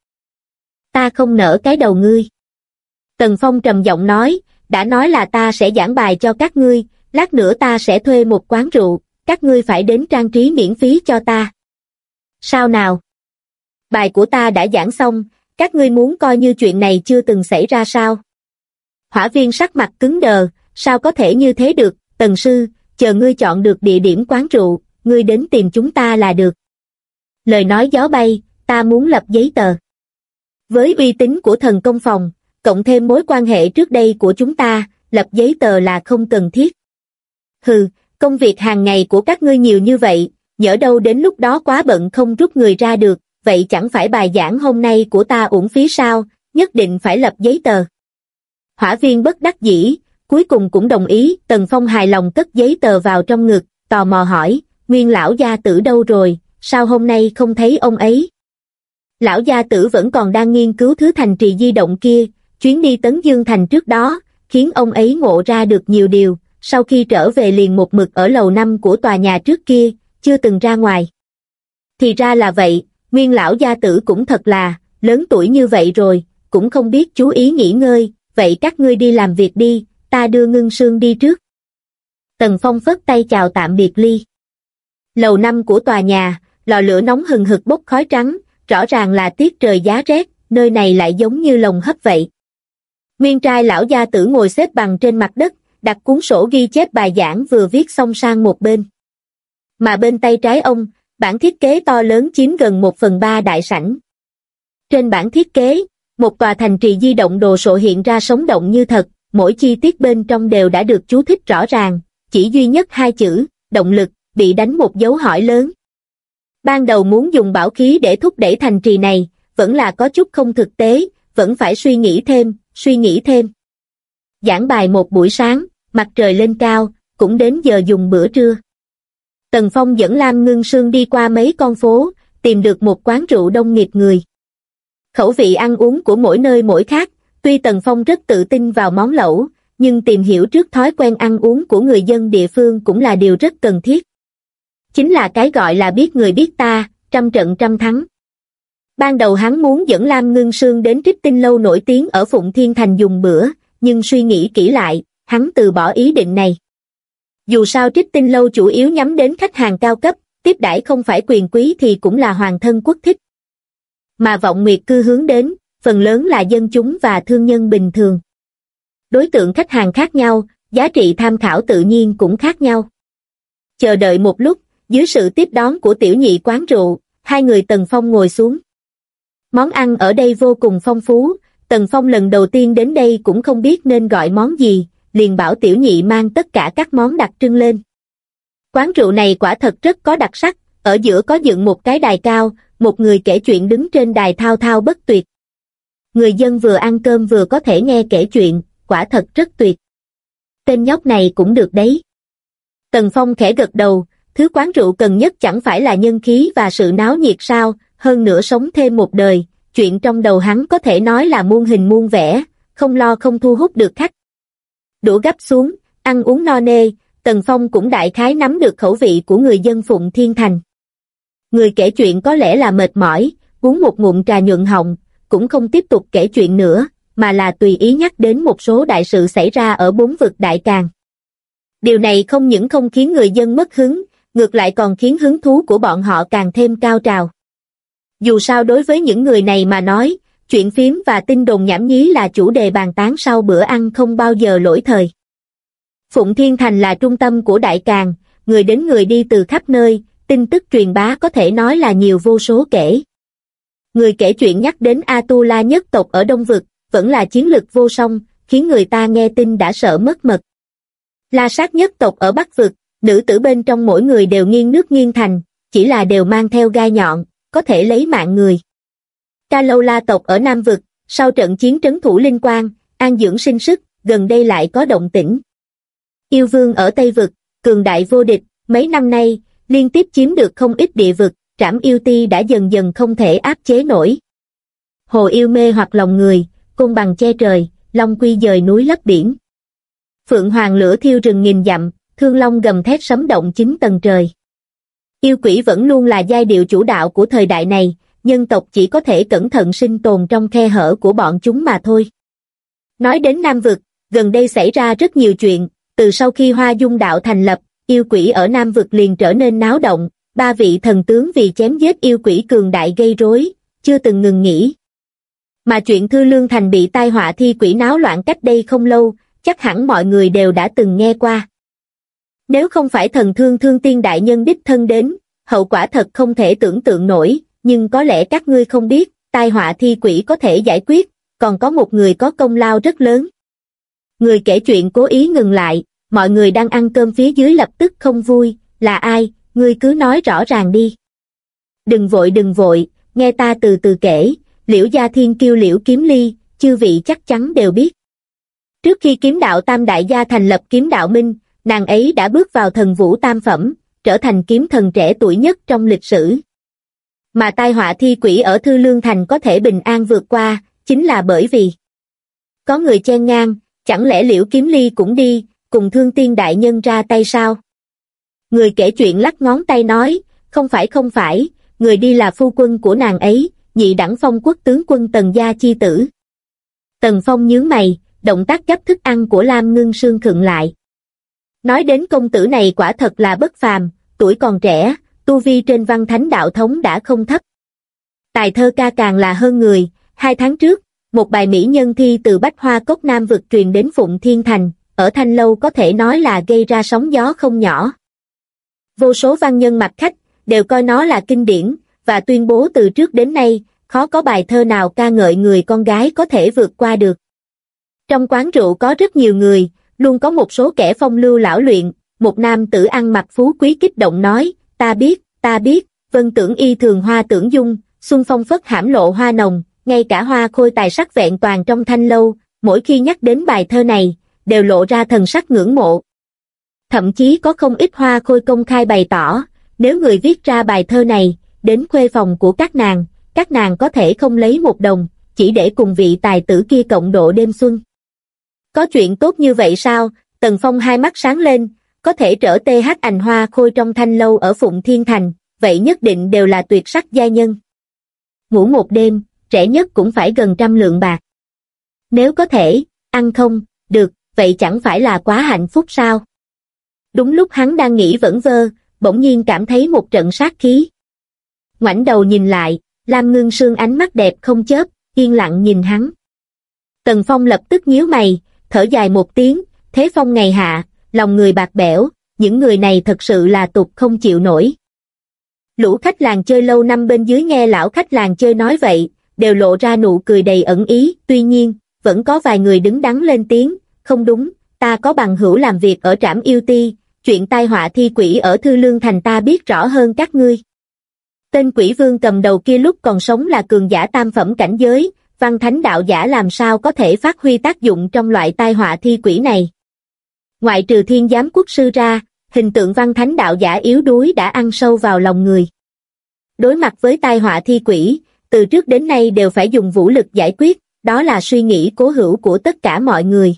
Ta không nỡ cái đầu ngươi. Tần Phong trầm giọng nói, đã nói là ta sẽ giảng bài cho các ngươi, lát nữa ta sẽ thuê một quán rượu, các ngươi phải đến trang trí miễn phí cho ta. Sao nào? Bài của ta đã giảng xong, các ngươi muốn coi như chuyện này chưa từng xảy ra sao? Hỏa Viên sắc mặt cứng đờ, sao có thể như thế được, Tần sư, chờ ngươi chọn được địa điểm quán rượu, ngươi đến tìm chúng ta là được. Lời nói gió bay, ta muốn lập giấy tờ. Với uy tín của thần công phòng, cộng thêm mối quan hệ trước đây của chúng ta, lập giấy tờ là không cần thiết. Hừ, công việc hàng ngày của các ngươi nhiều như vậy, nhỡ đâu đến lúc đó quá bận không rút người ra được, vậy chẳng phải bài giảng hôm nay của ta uổng phí sao, nhất định phải lập giấy tờ. Hỏa Viên bất đắc dĩ, cuối cùng cũng đồng ý, Tần Phong hài lòng cất giấy tờ vào trong ngực, tò mò hỏi, Nguyên lão gia tử đâu rồi, sao hôm nay không thấy ông ấy? Lão gia tử vẫn còn đang nghiên cứu thứ thành trì di động kia, chuyến đi Tấn Dương Thành trước đó, khiến ông ấy ngộ ra được nhiều điều, sau khi trở về liền một mực ở lầu 5 của tòa nhà trước kia, chưa từng ra ngoài. Thì ra là vậy, Nguyên lão gia tử cũng thật là, lớn tuổi như vậy rồi, cũng không biết chú ý nghỉ ngơi, vậy các ngươi đi làm việc đi, ta đưa Ngân Sương đi trước. Tần Phong phất tay chào tạm biệt ly. Lầu 5 của tòa nhà, lò lửa nóng hừng hực bốc khói trắng, rõ ràng là tiết trời giá rét, nơi này lại giống như lồng hấp vậy. Nguyên trai lão gia tử ngồi xếp bằng trên mặt đất, đặt cuốn sổ ghi chép bài giảng vừa viết xong sang một bên. Mà bên tay trái ông, bản thiết kế to lớn chiếm gần 1/3 đại sảnh. Trên bản thiết kế, một tòa thành trì di động đồ sộ hiện ra sống động như thật, mỗi chi tiết bên trong đều đã được chú thích rõ ràng, chỉ duy nhất hai chữ, động lực, bị đánh một dấu hỏi lớn. Ban đầu muốn dùng bảo khí để thúc đẩy thành trì này, vẫn là có chút không thực tế, vẫn phải suy nghĩ thêm. Giảng bài một buổi sáng, mặt trời lên cao, cũng đến giờ dùng bữa trưa. Tần Phong dẫn Lam Ngưng Sương đi qua mấy con phố, tìm được một quán rượu đông nghịt người. Khẩu vị ăn uống của mỗi nơi mỗi khác, tuy Tần Phong rất tự tin vào món lẩu, nhưng tìm hiểu trước thói quen ăn uống của người dân địa phương cũng là điều rất cần thiết. Chính là cái gọi là biết người biết ta, trăm trận trăm thắng. Ban đầu hắn muốn dẫn Lam Ngưng Sương đến Trích Tinh Lâu nổi tiếng ở Phụng Thiên Thành dùng bữa, nhưng suy nghĩ kỹ lại, hắn từ bỏ ý định này. Dù sao Trích Tinh Lâu chủ yếu nhắm đến khách hàng cao cấp, tiếp đãi không phải quyền quý thì cũng là hoàng thân quốc thích. Mà Vọng Nguyệt Cư hướng đến, phần lớn là dân chúng và thương nhân bình thường. Đối tượng khách hàng khác nhau, giá trị tham khảo tự nhiên cũng khác nhau. Chờ đợi một lúc, dưới sự tiếp đón của tiểu nhị quán rượu, hai người Tần Phong ngồi xuống. Món ăn ở đây vô cùng phong phú, Tần Phong lần đầu tiên đến đây cũng không biết nên gọi món gì, liền bảo tiểu nhị mang tất cả các món đặc trưng lên. Quán rượu này quả thật rất có đặc sắc, ở giữa có dựng một cái đài cao, một người kể chuyện đứng trên đài thao thao bất tuyệt. Người dân vừa ăn cơm vừa có thể nghe kể chuyện, quả thật rất tuyệt. Tên nhóc này cũng được đấy. Tần Phong khẽ gật đầu, thứ quán rượu cần nhất chẳng phải là nhân khí và sự náo nhiệt sao, hơn nữa sống thêm một đời, chuyện trong đầu hắn có thể nói là muôn hình muôn vẻ, không lo không thu hút được khách. Đũa gắp xuống, ăn uống no nê, Tần Phong cũng đại khái nắm được khẩu vị của người dân Phụng Thiên Thành. Người kể chuyện có lẽ là mệt mỏi, uống một ngụm trà nhuận họng, cũng không tiếp tục kể chuyện nữa, mà là tùy ý nhắc đến một số đại sự xảy ra ở bốn vực Đại Càn. Điều này không những không khiến người dân mất hứng, ngược lại còn khiến hứng thú của bọn họ càng thêm cao trào. Dù sao đối với những người này mà nói, chuyện phiếm và tin đồn nhảm nhí là chủ đề bàn tán sau bữa ăn không bao giờ lỗi thời. Phụng Thiên Thành là trung tâm của Đại Càn, người đến người đi từ khắp nơi, tin tức truyền bá có thể nói là nhiều vô số kể. Người kể chuyện nhắc đến Atula nhất tộc ở Đông Vực, vẫn là chiến lực vô song, khiến người ta nghe tin đã sợ mất mật. La Sát nhất tộc ở Bắc Vực, nữ tử bên trong mỗi người đều nghiêng nước nghiêng thành, chỉ là đều mang theo gai nhọn, có thể lấy mạng người. Ca Lâu La tộc ở Nam Vực, sau trận chiến trấn thủ Linh Quang, an dưỡng sinh sức, gần đây lại có động tĩnh. Yêu Vương ở Tây Vực, cường đại vô địch, mấy năm nay, liên tiếp chiếm được không ít địa vực, Trảm Yêu Ti đã dần dần không thể áp chế nổi. Hồ Yêu mê hoặc lòng người, côn bằng che trời, Long Quy dời núi lấp biển. Phượng Hoàng lửa thiêu rừng nghìn dặm, Thương Long gầm thét sấm động 9 tầng trời. Yêu quỷ vẫn luôn là giai điệu chủ đạo của thời đại này, nhân tộc chỉ có thể cẩn thận sinh tồn trong khe hở của bọn chúng mà thôi. Nói đến Nam Vực, gần đây xảy ra rất nhiều chuyện, từ sau khi Hoa Dung đạo thành lập, yêu quỷ ở Nam Vực liền trở nên náo động, 3 vị thần tướng vì chém giết yêu quỷ cường đại gây rối, chưa từng ngừng nghỉ. Mà chuyện Thư Lương Thành bị tai họa thi quỷ náo loạn cách đây không lâu, chắc hẳn mọi người đều đã từng nghe qua. Nếu không phải thần thương tiên đại nhân đích thân đến, hậu quả thật không thể tưởng tượng nổi, nhưng có lẽ các ngươi không biết, tai họa thi quỷ có thể giải quyết, còn có một người có công lao rất lớn. Người kể chuyện cố ý ngừng lại, mọi người đang ăn cơm phía dưới lập tức không vui, là ai, ngươi cứ nói rõ ràng đi. Đừng vội, nghe ta từ từ kể, Liễu Gia Thiên Kiêu Liễu Kiếm Ly, chư vị chắc chắn đều biết. Trước khi kiếm đạo Tam Đại Gia thành lập kiếm đạo Minh, nàng ấy đã bước vào thần vũ tam phẩm, trở thành kiếm thần trẻ tuổi nhất trong lịch sử. Mà tai họa thi quỷ ở Thư Lương Thành có thể bình an vượt qua, chính là bởi vì có người chen ngang, chẳng lẽ Liễu Kiếm Ly cũng đi, cùng Thương Tiên đại nhân ra tay sao? Người kể chuyện lắc ngón tay nói, không phải, người đi là phu quân của nàng ấy, nhị đẳng phong quốc tướng quân Tần gia chi tử. Tần Phong nhướng mày, động tác gắp thức ăn của Lam Ngưng Sương khựng lại. Nói đến công tử này quả thật là bất phàm, tuổi còn trẻ, tu vi trên văn thánh đạo thống đã không thấp. Tài thơ ca càng là hơn người, 2 tháng trước, một bài mỹ nhân thi từ Bách Hoa Cốc Nam Vực truyền đến Phụng Thiên Thành, ở Thanh Lâu có thể nói là gây ra sóng gió không nhỏ. Vô số văn nhân mặt khách đều coi nó là kinh điển, và tuyên bố từ trước đến nay, khó có bài thơ nào ca ngợi người con gái có thể vượt qua được. Trong quán rượu có rất nhiều người, luôn có một số kẻ phong lưu lão luyện, một nam tử ăn mặc phú quý kích động nói, ta biết, vân tưởng y thường hoa tưởng dung, xuân phong phất hãm lộ hoa nồng, ngay cả hoa khôi tài sắc vẹn toàn trong thanh lâu, mỗi khi nhắc đến bài thơ này, đều lộ ra thần sắc ngưỡng mộ. Thậm chí có không ít hoa khôi công khai bày tỏ, nếu người viết ra bài thơ này, đến khuê phòng của các nàng có thể không lấy một đồng, chỉ để cùng vị tài tử kia cộng độ đêm xuân. Có chuyện tốt như vậy sao? Tần Phong hai mắt sáng lên, có thể trở TH ảnh hoa khôi trong thanh lâu ở Phụng Thiên Thành, vậy nhất định đều là tuyệt sắc giai nhân. Ngủ một đêm, rẻ nhất cũng phải gần 100 lượng bạc. Nếu có thể, ăn không, được, vậy chẳng phải là quá hạnh phúc sao? Đúng lúc hắn đang nghĩ vẩn vơ, bỗng nhiên cảm thấy một trận sát khí. Ngoảnh đầu nhìn lại, Lam Ngưng Sương ánh mắt đẹp không chớp, yên lặng nhìn hắn. Tần Phong lập tức nhíu mày, thở dài một tiếng, thế phong ngày hạ, lòng người bạc bẽo, những người này thật sự là tục không chịu nổi. Lũ khách làng chơi lâu năm bên dưới nghe lão khách làng chơi nói vậy, đều lộ ra nụ cười đầy ẩn ý, tuy nhiên, vẫn có vài người đứng đắn lên tiếng, không đúng, ta có bằng hữu làm việc ở Trảm Yêu Ti, chuyện tai họa thi quỷ ở Thư Lương Thành ta biết rõ hơn các ngươi. Tên quỷ vương cầm đầu kia lúc còn sống là cường giả tam phẩm cảnh giới, văn thánh đạo giả làm sao có thể phát huy tác dụng trong loại tai họa thi quỷ này. Ngoại trừ Thiên Giám Quốc sư ra, hình tượng văn thánh đạo giả yếu đuối đã ăn sâu vào lòng người. Đối mặt với tai họa thi quỷ, từ trước đến nay đều phải dùng vũ lực giải quyết, đó là suy nghĩ cố hữu của tất cả mọi người.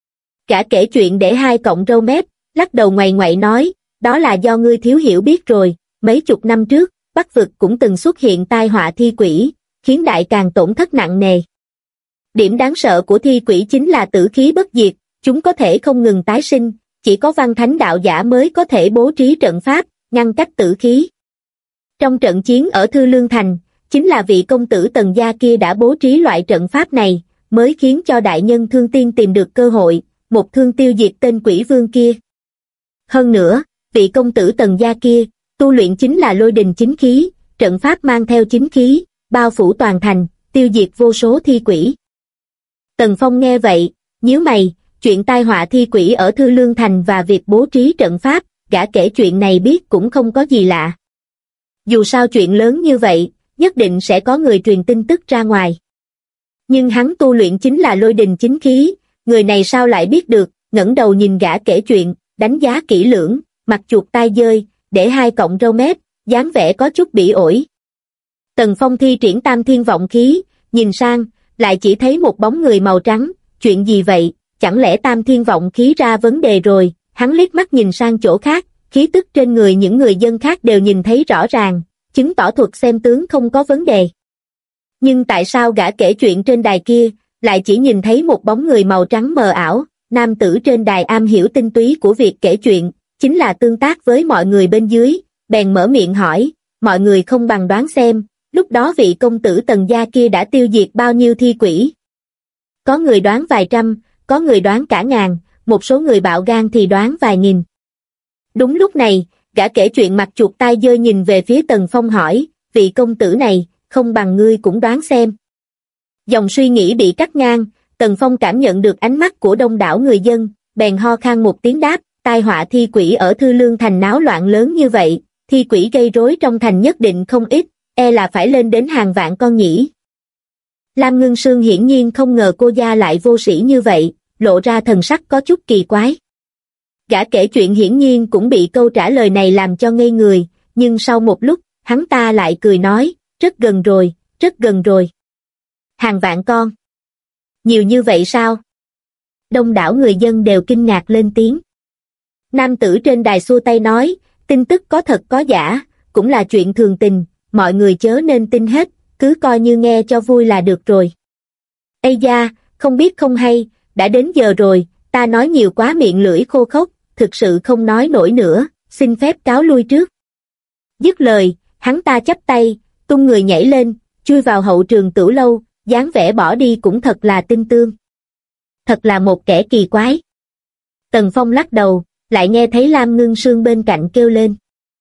Cả kể chuyện để hai cọng râu mép, lắc đầu ngoại ngoại nói, đó là do ngươi thiếu hiểu biết rồi, mấy chục năm trước, Bắc vực cũng từng xuất hiện tai họa thi quỷ, khiến đại càng tổn thất nặng nề. Điểm đáng sợ của thi quỷ chính là tử khí bất diệt, chúng có thể không ngừng tái sinh, chỉ có văn thánh đạo giả mới có thể bố trí trận pháp, ngăn cách tử khí. Trong trận chiến ở Thư Lương Thành, chính là vị công tử Tần gia kia đã bố trí loại trận pháp này, mới khiến cho đại nhân Thương Tiên tìm được cơ hội, một thương tiêu diệt tên quỷ vương kia. Hơn nữa, vị công tử Tần gia kia, tu luyện chính là lôi đình chính khí, trận pháp mang theo chính khí, bao phủ toàn thành, tiêu diệt vô số thi quỷ. Tần Phong nghe vậy, nhíu mày, chuyện tai họa thi quỷ ở Thư Lương Thành và việc bố trí trận pháp, gã kể chuyện này biết cũng không có gì lạ. Dù sao chuyện lớn như vậy, nhất định sẽ có người truyền tin tức ra ngoài. Nhưng hắn tu luyện chính là lôi đình chính khí, người này sao lại biết được, ngẩng đầu nhìn gã kể chuyện, đánh giá kỹ lưỡng, mặt chuột tai dơi, để hai cọng râu mép, dáng vẻ có chút bỉ ổi. Tần Phong thi triển tam thiên vọng khí, nhìn sang, lại chỉ thấy một bóng người màu trắng, chuyện gì vậy, chẳng lẽ tam thiên vọng khí ra vấn đề rồi, hắn liếc mắt nhìn sang chỗ khác, khí tức trên người những người dân khác đều nhìn thấy rõ ràng, chứng tỏ thuật xem tướng không có vấn đề. Nhưng tại sao gã kể chuyện trên đài kia, lại chỉ nhìn thấy một bóng người màu trắng mờ ảo, nam tử trên đài am hiểu tinh túy của việc kể chuyện, chính là tương tác với mọi người bên dưới, bèn mở miệng hỏi, mọi người không bằng đoán xem, lúc đó vị công tử Tần gia kia đã tiêu diệt bao nhiêu thi quỷ. Có người đoán vài trăm, có người đoán cả ngàn, một số người bạo gan thì đoán vài nghìn. Đúng lúc này, gã kể chuyện mặt chuột tai dơi nhìn về phía Tần Phong hỏi, vị công tử này, không bằng ngươi cũng đoán xem. Dòng suy nghĩ bị cắt ngang, Tần Phong cảm nhận được ánh mắt của đông đảo người dân, bèn ho khan một tiếng đáp, tai họa thi quỷ ở Thư Lương Thành náo loạn lớn như vậy, thi quỷ gây rối trong thành nhất định không ít, e là phải lên đến hàng vạn con nhỉ. Lam Ngưng Sương hiển nhiên không ngờ cô gia lại vô sĩ như vậy, lộ ra thần sắc có chút kỳ quái. Gã kể chuyện hiển nhiên cũng bị câu trả lời này làm cho ngây người, nhưng sau một lúc, hắn ta lại cười nói, rất gần rồi, rất gần rồi. Hàng vạn con. Nhiều như vậy sao? Đông đảo người dân đều kinh ngạc lên tiếng. Nam tử trên đài xua tay nói, tin tức có thật có giả, cũng là chuyện thường tình, mọi người chớ nên tin hết, cứ coi như nghe cho vui là được rồi. Ây da, không biết không hay, đã đến giờ rồi, ta nói nhiều quá miệng lưỡi khô khốc, thực sự không nói nổi nữa, xin phép cáo lui trước. Dứt lời, hắn ta chắp tay, tung người nhảy lên, chui vào hậu trường Tửu Lâu, dáng vẻ bỏ đi cũng thật là tinh tương. Thật là một kẻ kỳ quái. Tần Phong lắc đầu, lại nghe thấy Lam Ngưng Sương bên cạnh kêu lên.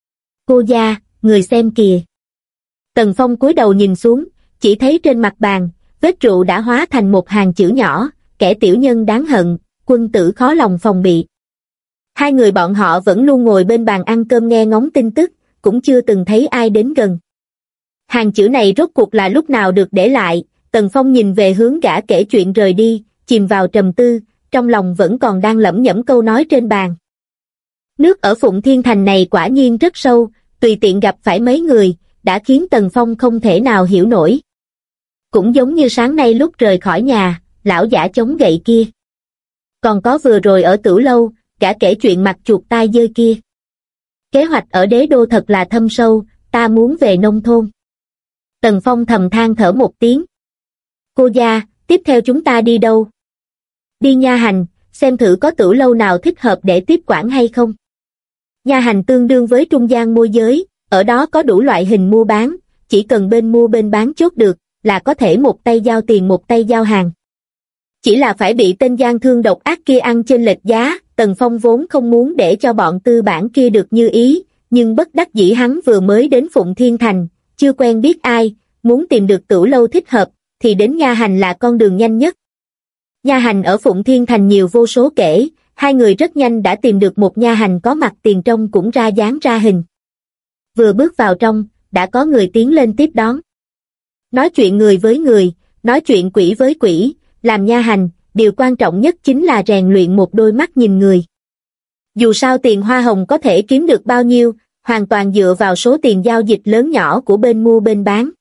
Cô gia, người xem kìa. Tần Phong cúi đầu nhìn xuống, chỉ thấy trên mặt bàn, vết rượu đã hóa thành một hàng chữ nhỏ, kẻ tiểu nhân đáng hận, quân tử khó lòng phòng bị. Hai người bọn họ vẫn luôn ngồi bên bàn ăn cơm nghe ngóng tin tức, cũng chưa từng thấy ai đến gần. Hàng chữ này rốt cuộc là lúc nào được để lại? Tần Phong nhìn về hướng gã kể chuyện rời đi, chìm vào trầm tư, trong lòng vẫn còn đang lẩm nhẩm câu nói trên bàn. Nước ở Phụng Thiên Thành này quả nhiên rất sâu, tùy tiện gặp phải mấy người, đã khiến Tần Phong không thể nào hiểu nổi. Cũng giống như sáng nay lúc rời khỏi nhà, lão giả chống gậy kia. Còn có vừa rồi ở Tửu Lâu, gã kể chuyện mặt chuột tai dơi kia. Kế hoạch ở đế đô thật là thâm sâu, ta muốn về nông thôn. Tần Phong thầm than thở một tiếng. Cô gia, tiếp theo chúng ta đi đâu? Đi nha hành, xem thử có Tửu Lâu nào thích hợp để tiếp quản hay không. Nha hành tương đương với trung gian môi giới, ở đó có đủ loại hình mua bán, chỉ cần bên mua bên bán chốt được, là có thể một tay giao tiền một tay giao hàng. Chỉ là phải bị tên gian thương độc ác kia ăn chênh lệch giá, Tần Phong vốn không muốn để cho bọn tư bản kia được như ý, nhưng bất đắc dĩ hắn vừa mới đến Phụng Thiên Thành, chưa quen biết ai, muốn tìm được Tửu Lâu thích hợp, thì đến nha hành là con đường nhanh nhất. Nha hành ở Phụng Thiên Thành nhiều vô số kể, hai người rất nhanh đã tìm được một nha hành có mặt tiền trông cũng ra dáng ra hình. Vừa bước vào trong, đã có người tiến lên tiếp đón. Nói chuyện người với người, nói chuyện quỷ với quỷ, làm nha hành, điều quan trọng nhất chính là rèn luyện một đôi mắt nhìn người. Dù sao tiền hoa hồng có thể kiếm được bao nhiêu, hoàn toàn dựa vào số tiền giao dịch lớn nhỏ của bên mua bên bán.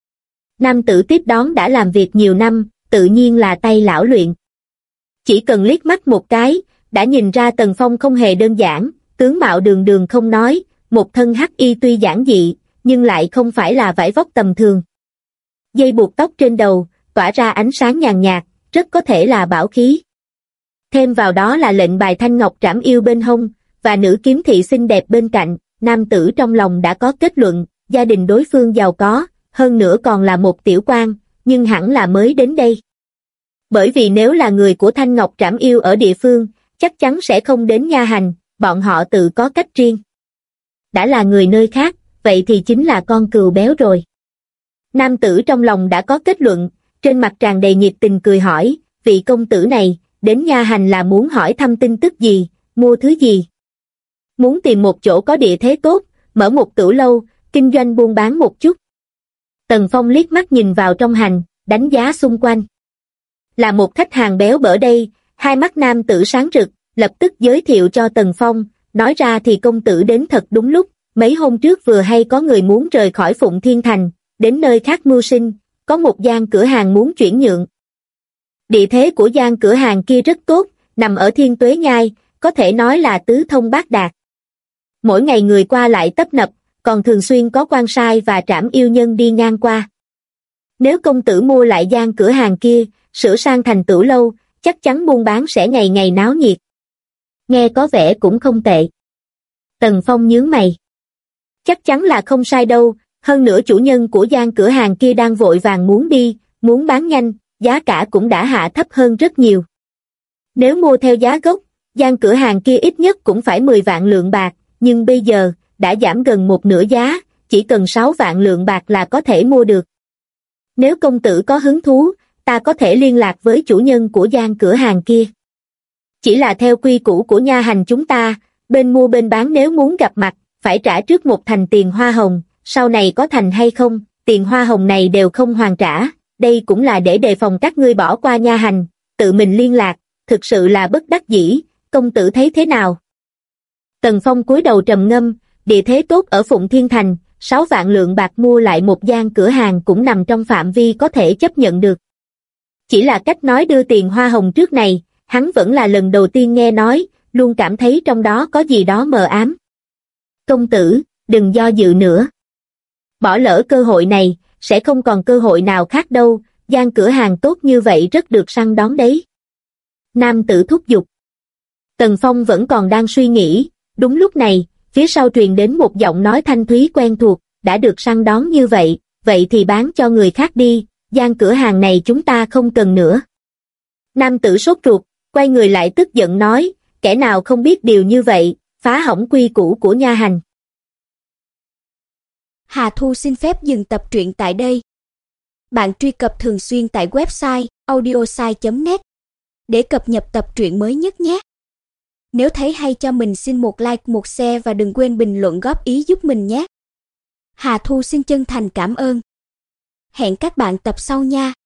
Nam tử tiếp đón đã làm việc nhiều năm, tự nhiên là tay lão luyện. Chỉ cần liếc mắt một cái, đã nhìn ra Tần Phong không hề đơn giản, tướng mạo đường đường không nói, một thân hắc y tuy giản dị, nhưng lại không phải là vải vóc tầm thường. Dây buộc tóc trên đầu, tỏa ra ánh sáng nhàn nhạt, rất có thể là bảo khí. Thêm vào đó là lệnh bài thanh ngọc trảm yêu bên hông, và nữ kiếm thị xinh đẹp bên cạnh, nam tử trong lòng đã có kết luận, gia đình đối phương giàu có, hơn nữa còn là một tiểu quan, nhưng hẳn là mới đến đây. Bởi vì nếu là người của thanh ngọc trảm yêu ở địa phương, chắc chắn sẽ không đến nha hành, bọn họ tự có cách riêng. Đã là người nơi khác, vậy thì chính là con cừu béo rồi. Nam tử trong lòng đã có kết luận, trên mặt tràn đầy nhiệt tình cười hỏi, vị công tử này, đến nha hành là muốn hỏi thăm tin tức gì, mua thứ gì? Muốn tìm một chỗ có địa thế tốt, mở một tửu lâu, kinh doanh buôn bán một chút. Tần Phong liếc mắt nhìn vào trong hành, đánh giá xung quanh. Là một khách hàng béo bở đây, hai mắt nam tử sáng rực, lập tức giới thiệu cho Tần Phong, nói ra thì công tử đến thật đúng lúc, mấy hôm trước vừa hay có người muốn rời khỏi Phụng Thiên Thành, đến nơi khác mưu sinh, có một gian cửa hàng muốn chuyển nhượng. Địa thế của gian cửa hàng kia rất tốt, nằm ở Thiên Tuế Nhai, có thể nói là tứ thông bát đạt. Mỗi ngày người qua lại tấp nập, còn thường xuyên có quan sai và trảm yêu nhân đi ngang qua. Nếu công tử mua lại gian cửa hàng kia, sửa sang thành tửu lâu, chắc chắn buôn bán sẽ ngày ngày náo nhiệt. Nghe có vẻ cũng không tệ. Tần Phong nhướng mày. Chắc chắn là không sai đâu, hơn nữa chủ nhân của gian cửa hàng kia đang vội vàng muốn đi, muốn bán nhanh, giá cả cũng đã hạ thấp hơn rất nhiều. Nếu mua theo giá gốc, gian cửa hàng kia ít nhất cũng phải 10 vạn lượng bạc, nhưng bây giờ, đã giảm gần một nửa giá, chỉ cần 6 vạn lượng bạc là có thể mua được. Nếu công tử có hứng thú, ta có thể liên lạc với chủ nhân của gian cửa hàng kia. Chỉ là theo quy củ của nha hành chúng ta, bên mua bên bán nếu muốn gặp mặt, phải trả trước một thành tiền hoa hồng, sau này có thành hay không, tiền hoa hồng này đều không hoàn trả, đây cũng là để đề phòng các ngươi bỏ qua nha hành, tự mình liên lạc, thực sự là bất đắc dĩ, công tử thấy thế nào? Tần Phong cúi đầu trầm ngâm, địa thế tốt ở Phụng Thiên Thành, 6 vạn lượng bạc mua lại một gian cửa hàng cũng nằm trong phạm vi có thể chấp nhận được. Chỉ là cách nói đưa tiền hoa hồng trước này, hắn vẫn là lần đầu tiên nghe nói, luôn cảm thấy trong đó có gì đó mờ ám. Công tử, đừng do dự nữa. Bỏ lỡ cơ hội này, sẽ không còn cơ hội nào khác đâu, gian cửa hàng tốt như vậy rất được săn đón đấy. Nam tử thúc giục. Tần Phong vẫn còn đang suy nghĩ, đúng lúc này, phía sau truyền đến một giọng nói thanh thúy quen thuộc, đã được săn đón như vậy, vậy thì bán cho người khác đi, gian cửa hàng này chúng ta không cần nữa. Nam tử sốt ruột, quay người lại tức giận nói, kẻ nào không biết điều như vậy, phá hỏng quy củ của nha hành. Hà Thu xin phép dừng tập truyện tại đây. Bạn truy cập thường xuyên tại website audiosai.net để cập nhật tập truyện mới nhất nhé. Nếu thấy hay cho mình xin một like, một share và đừng quên bình luận góp ý giúp mình nhé. Hà Thu xin chân thành cảm ơn. Hẹn các bạn tập sau nha.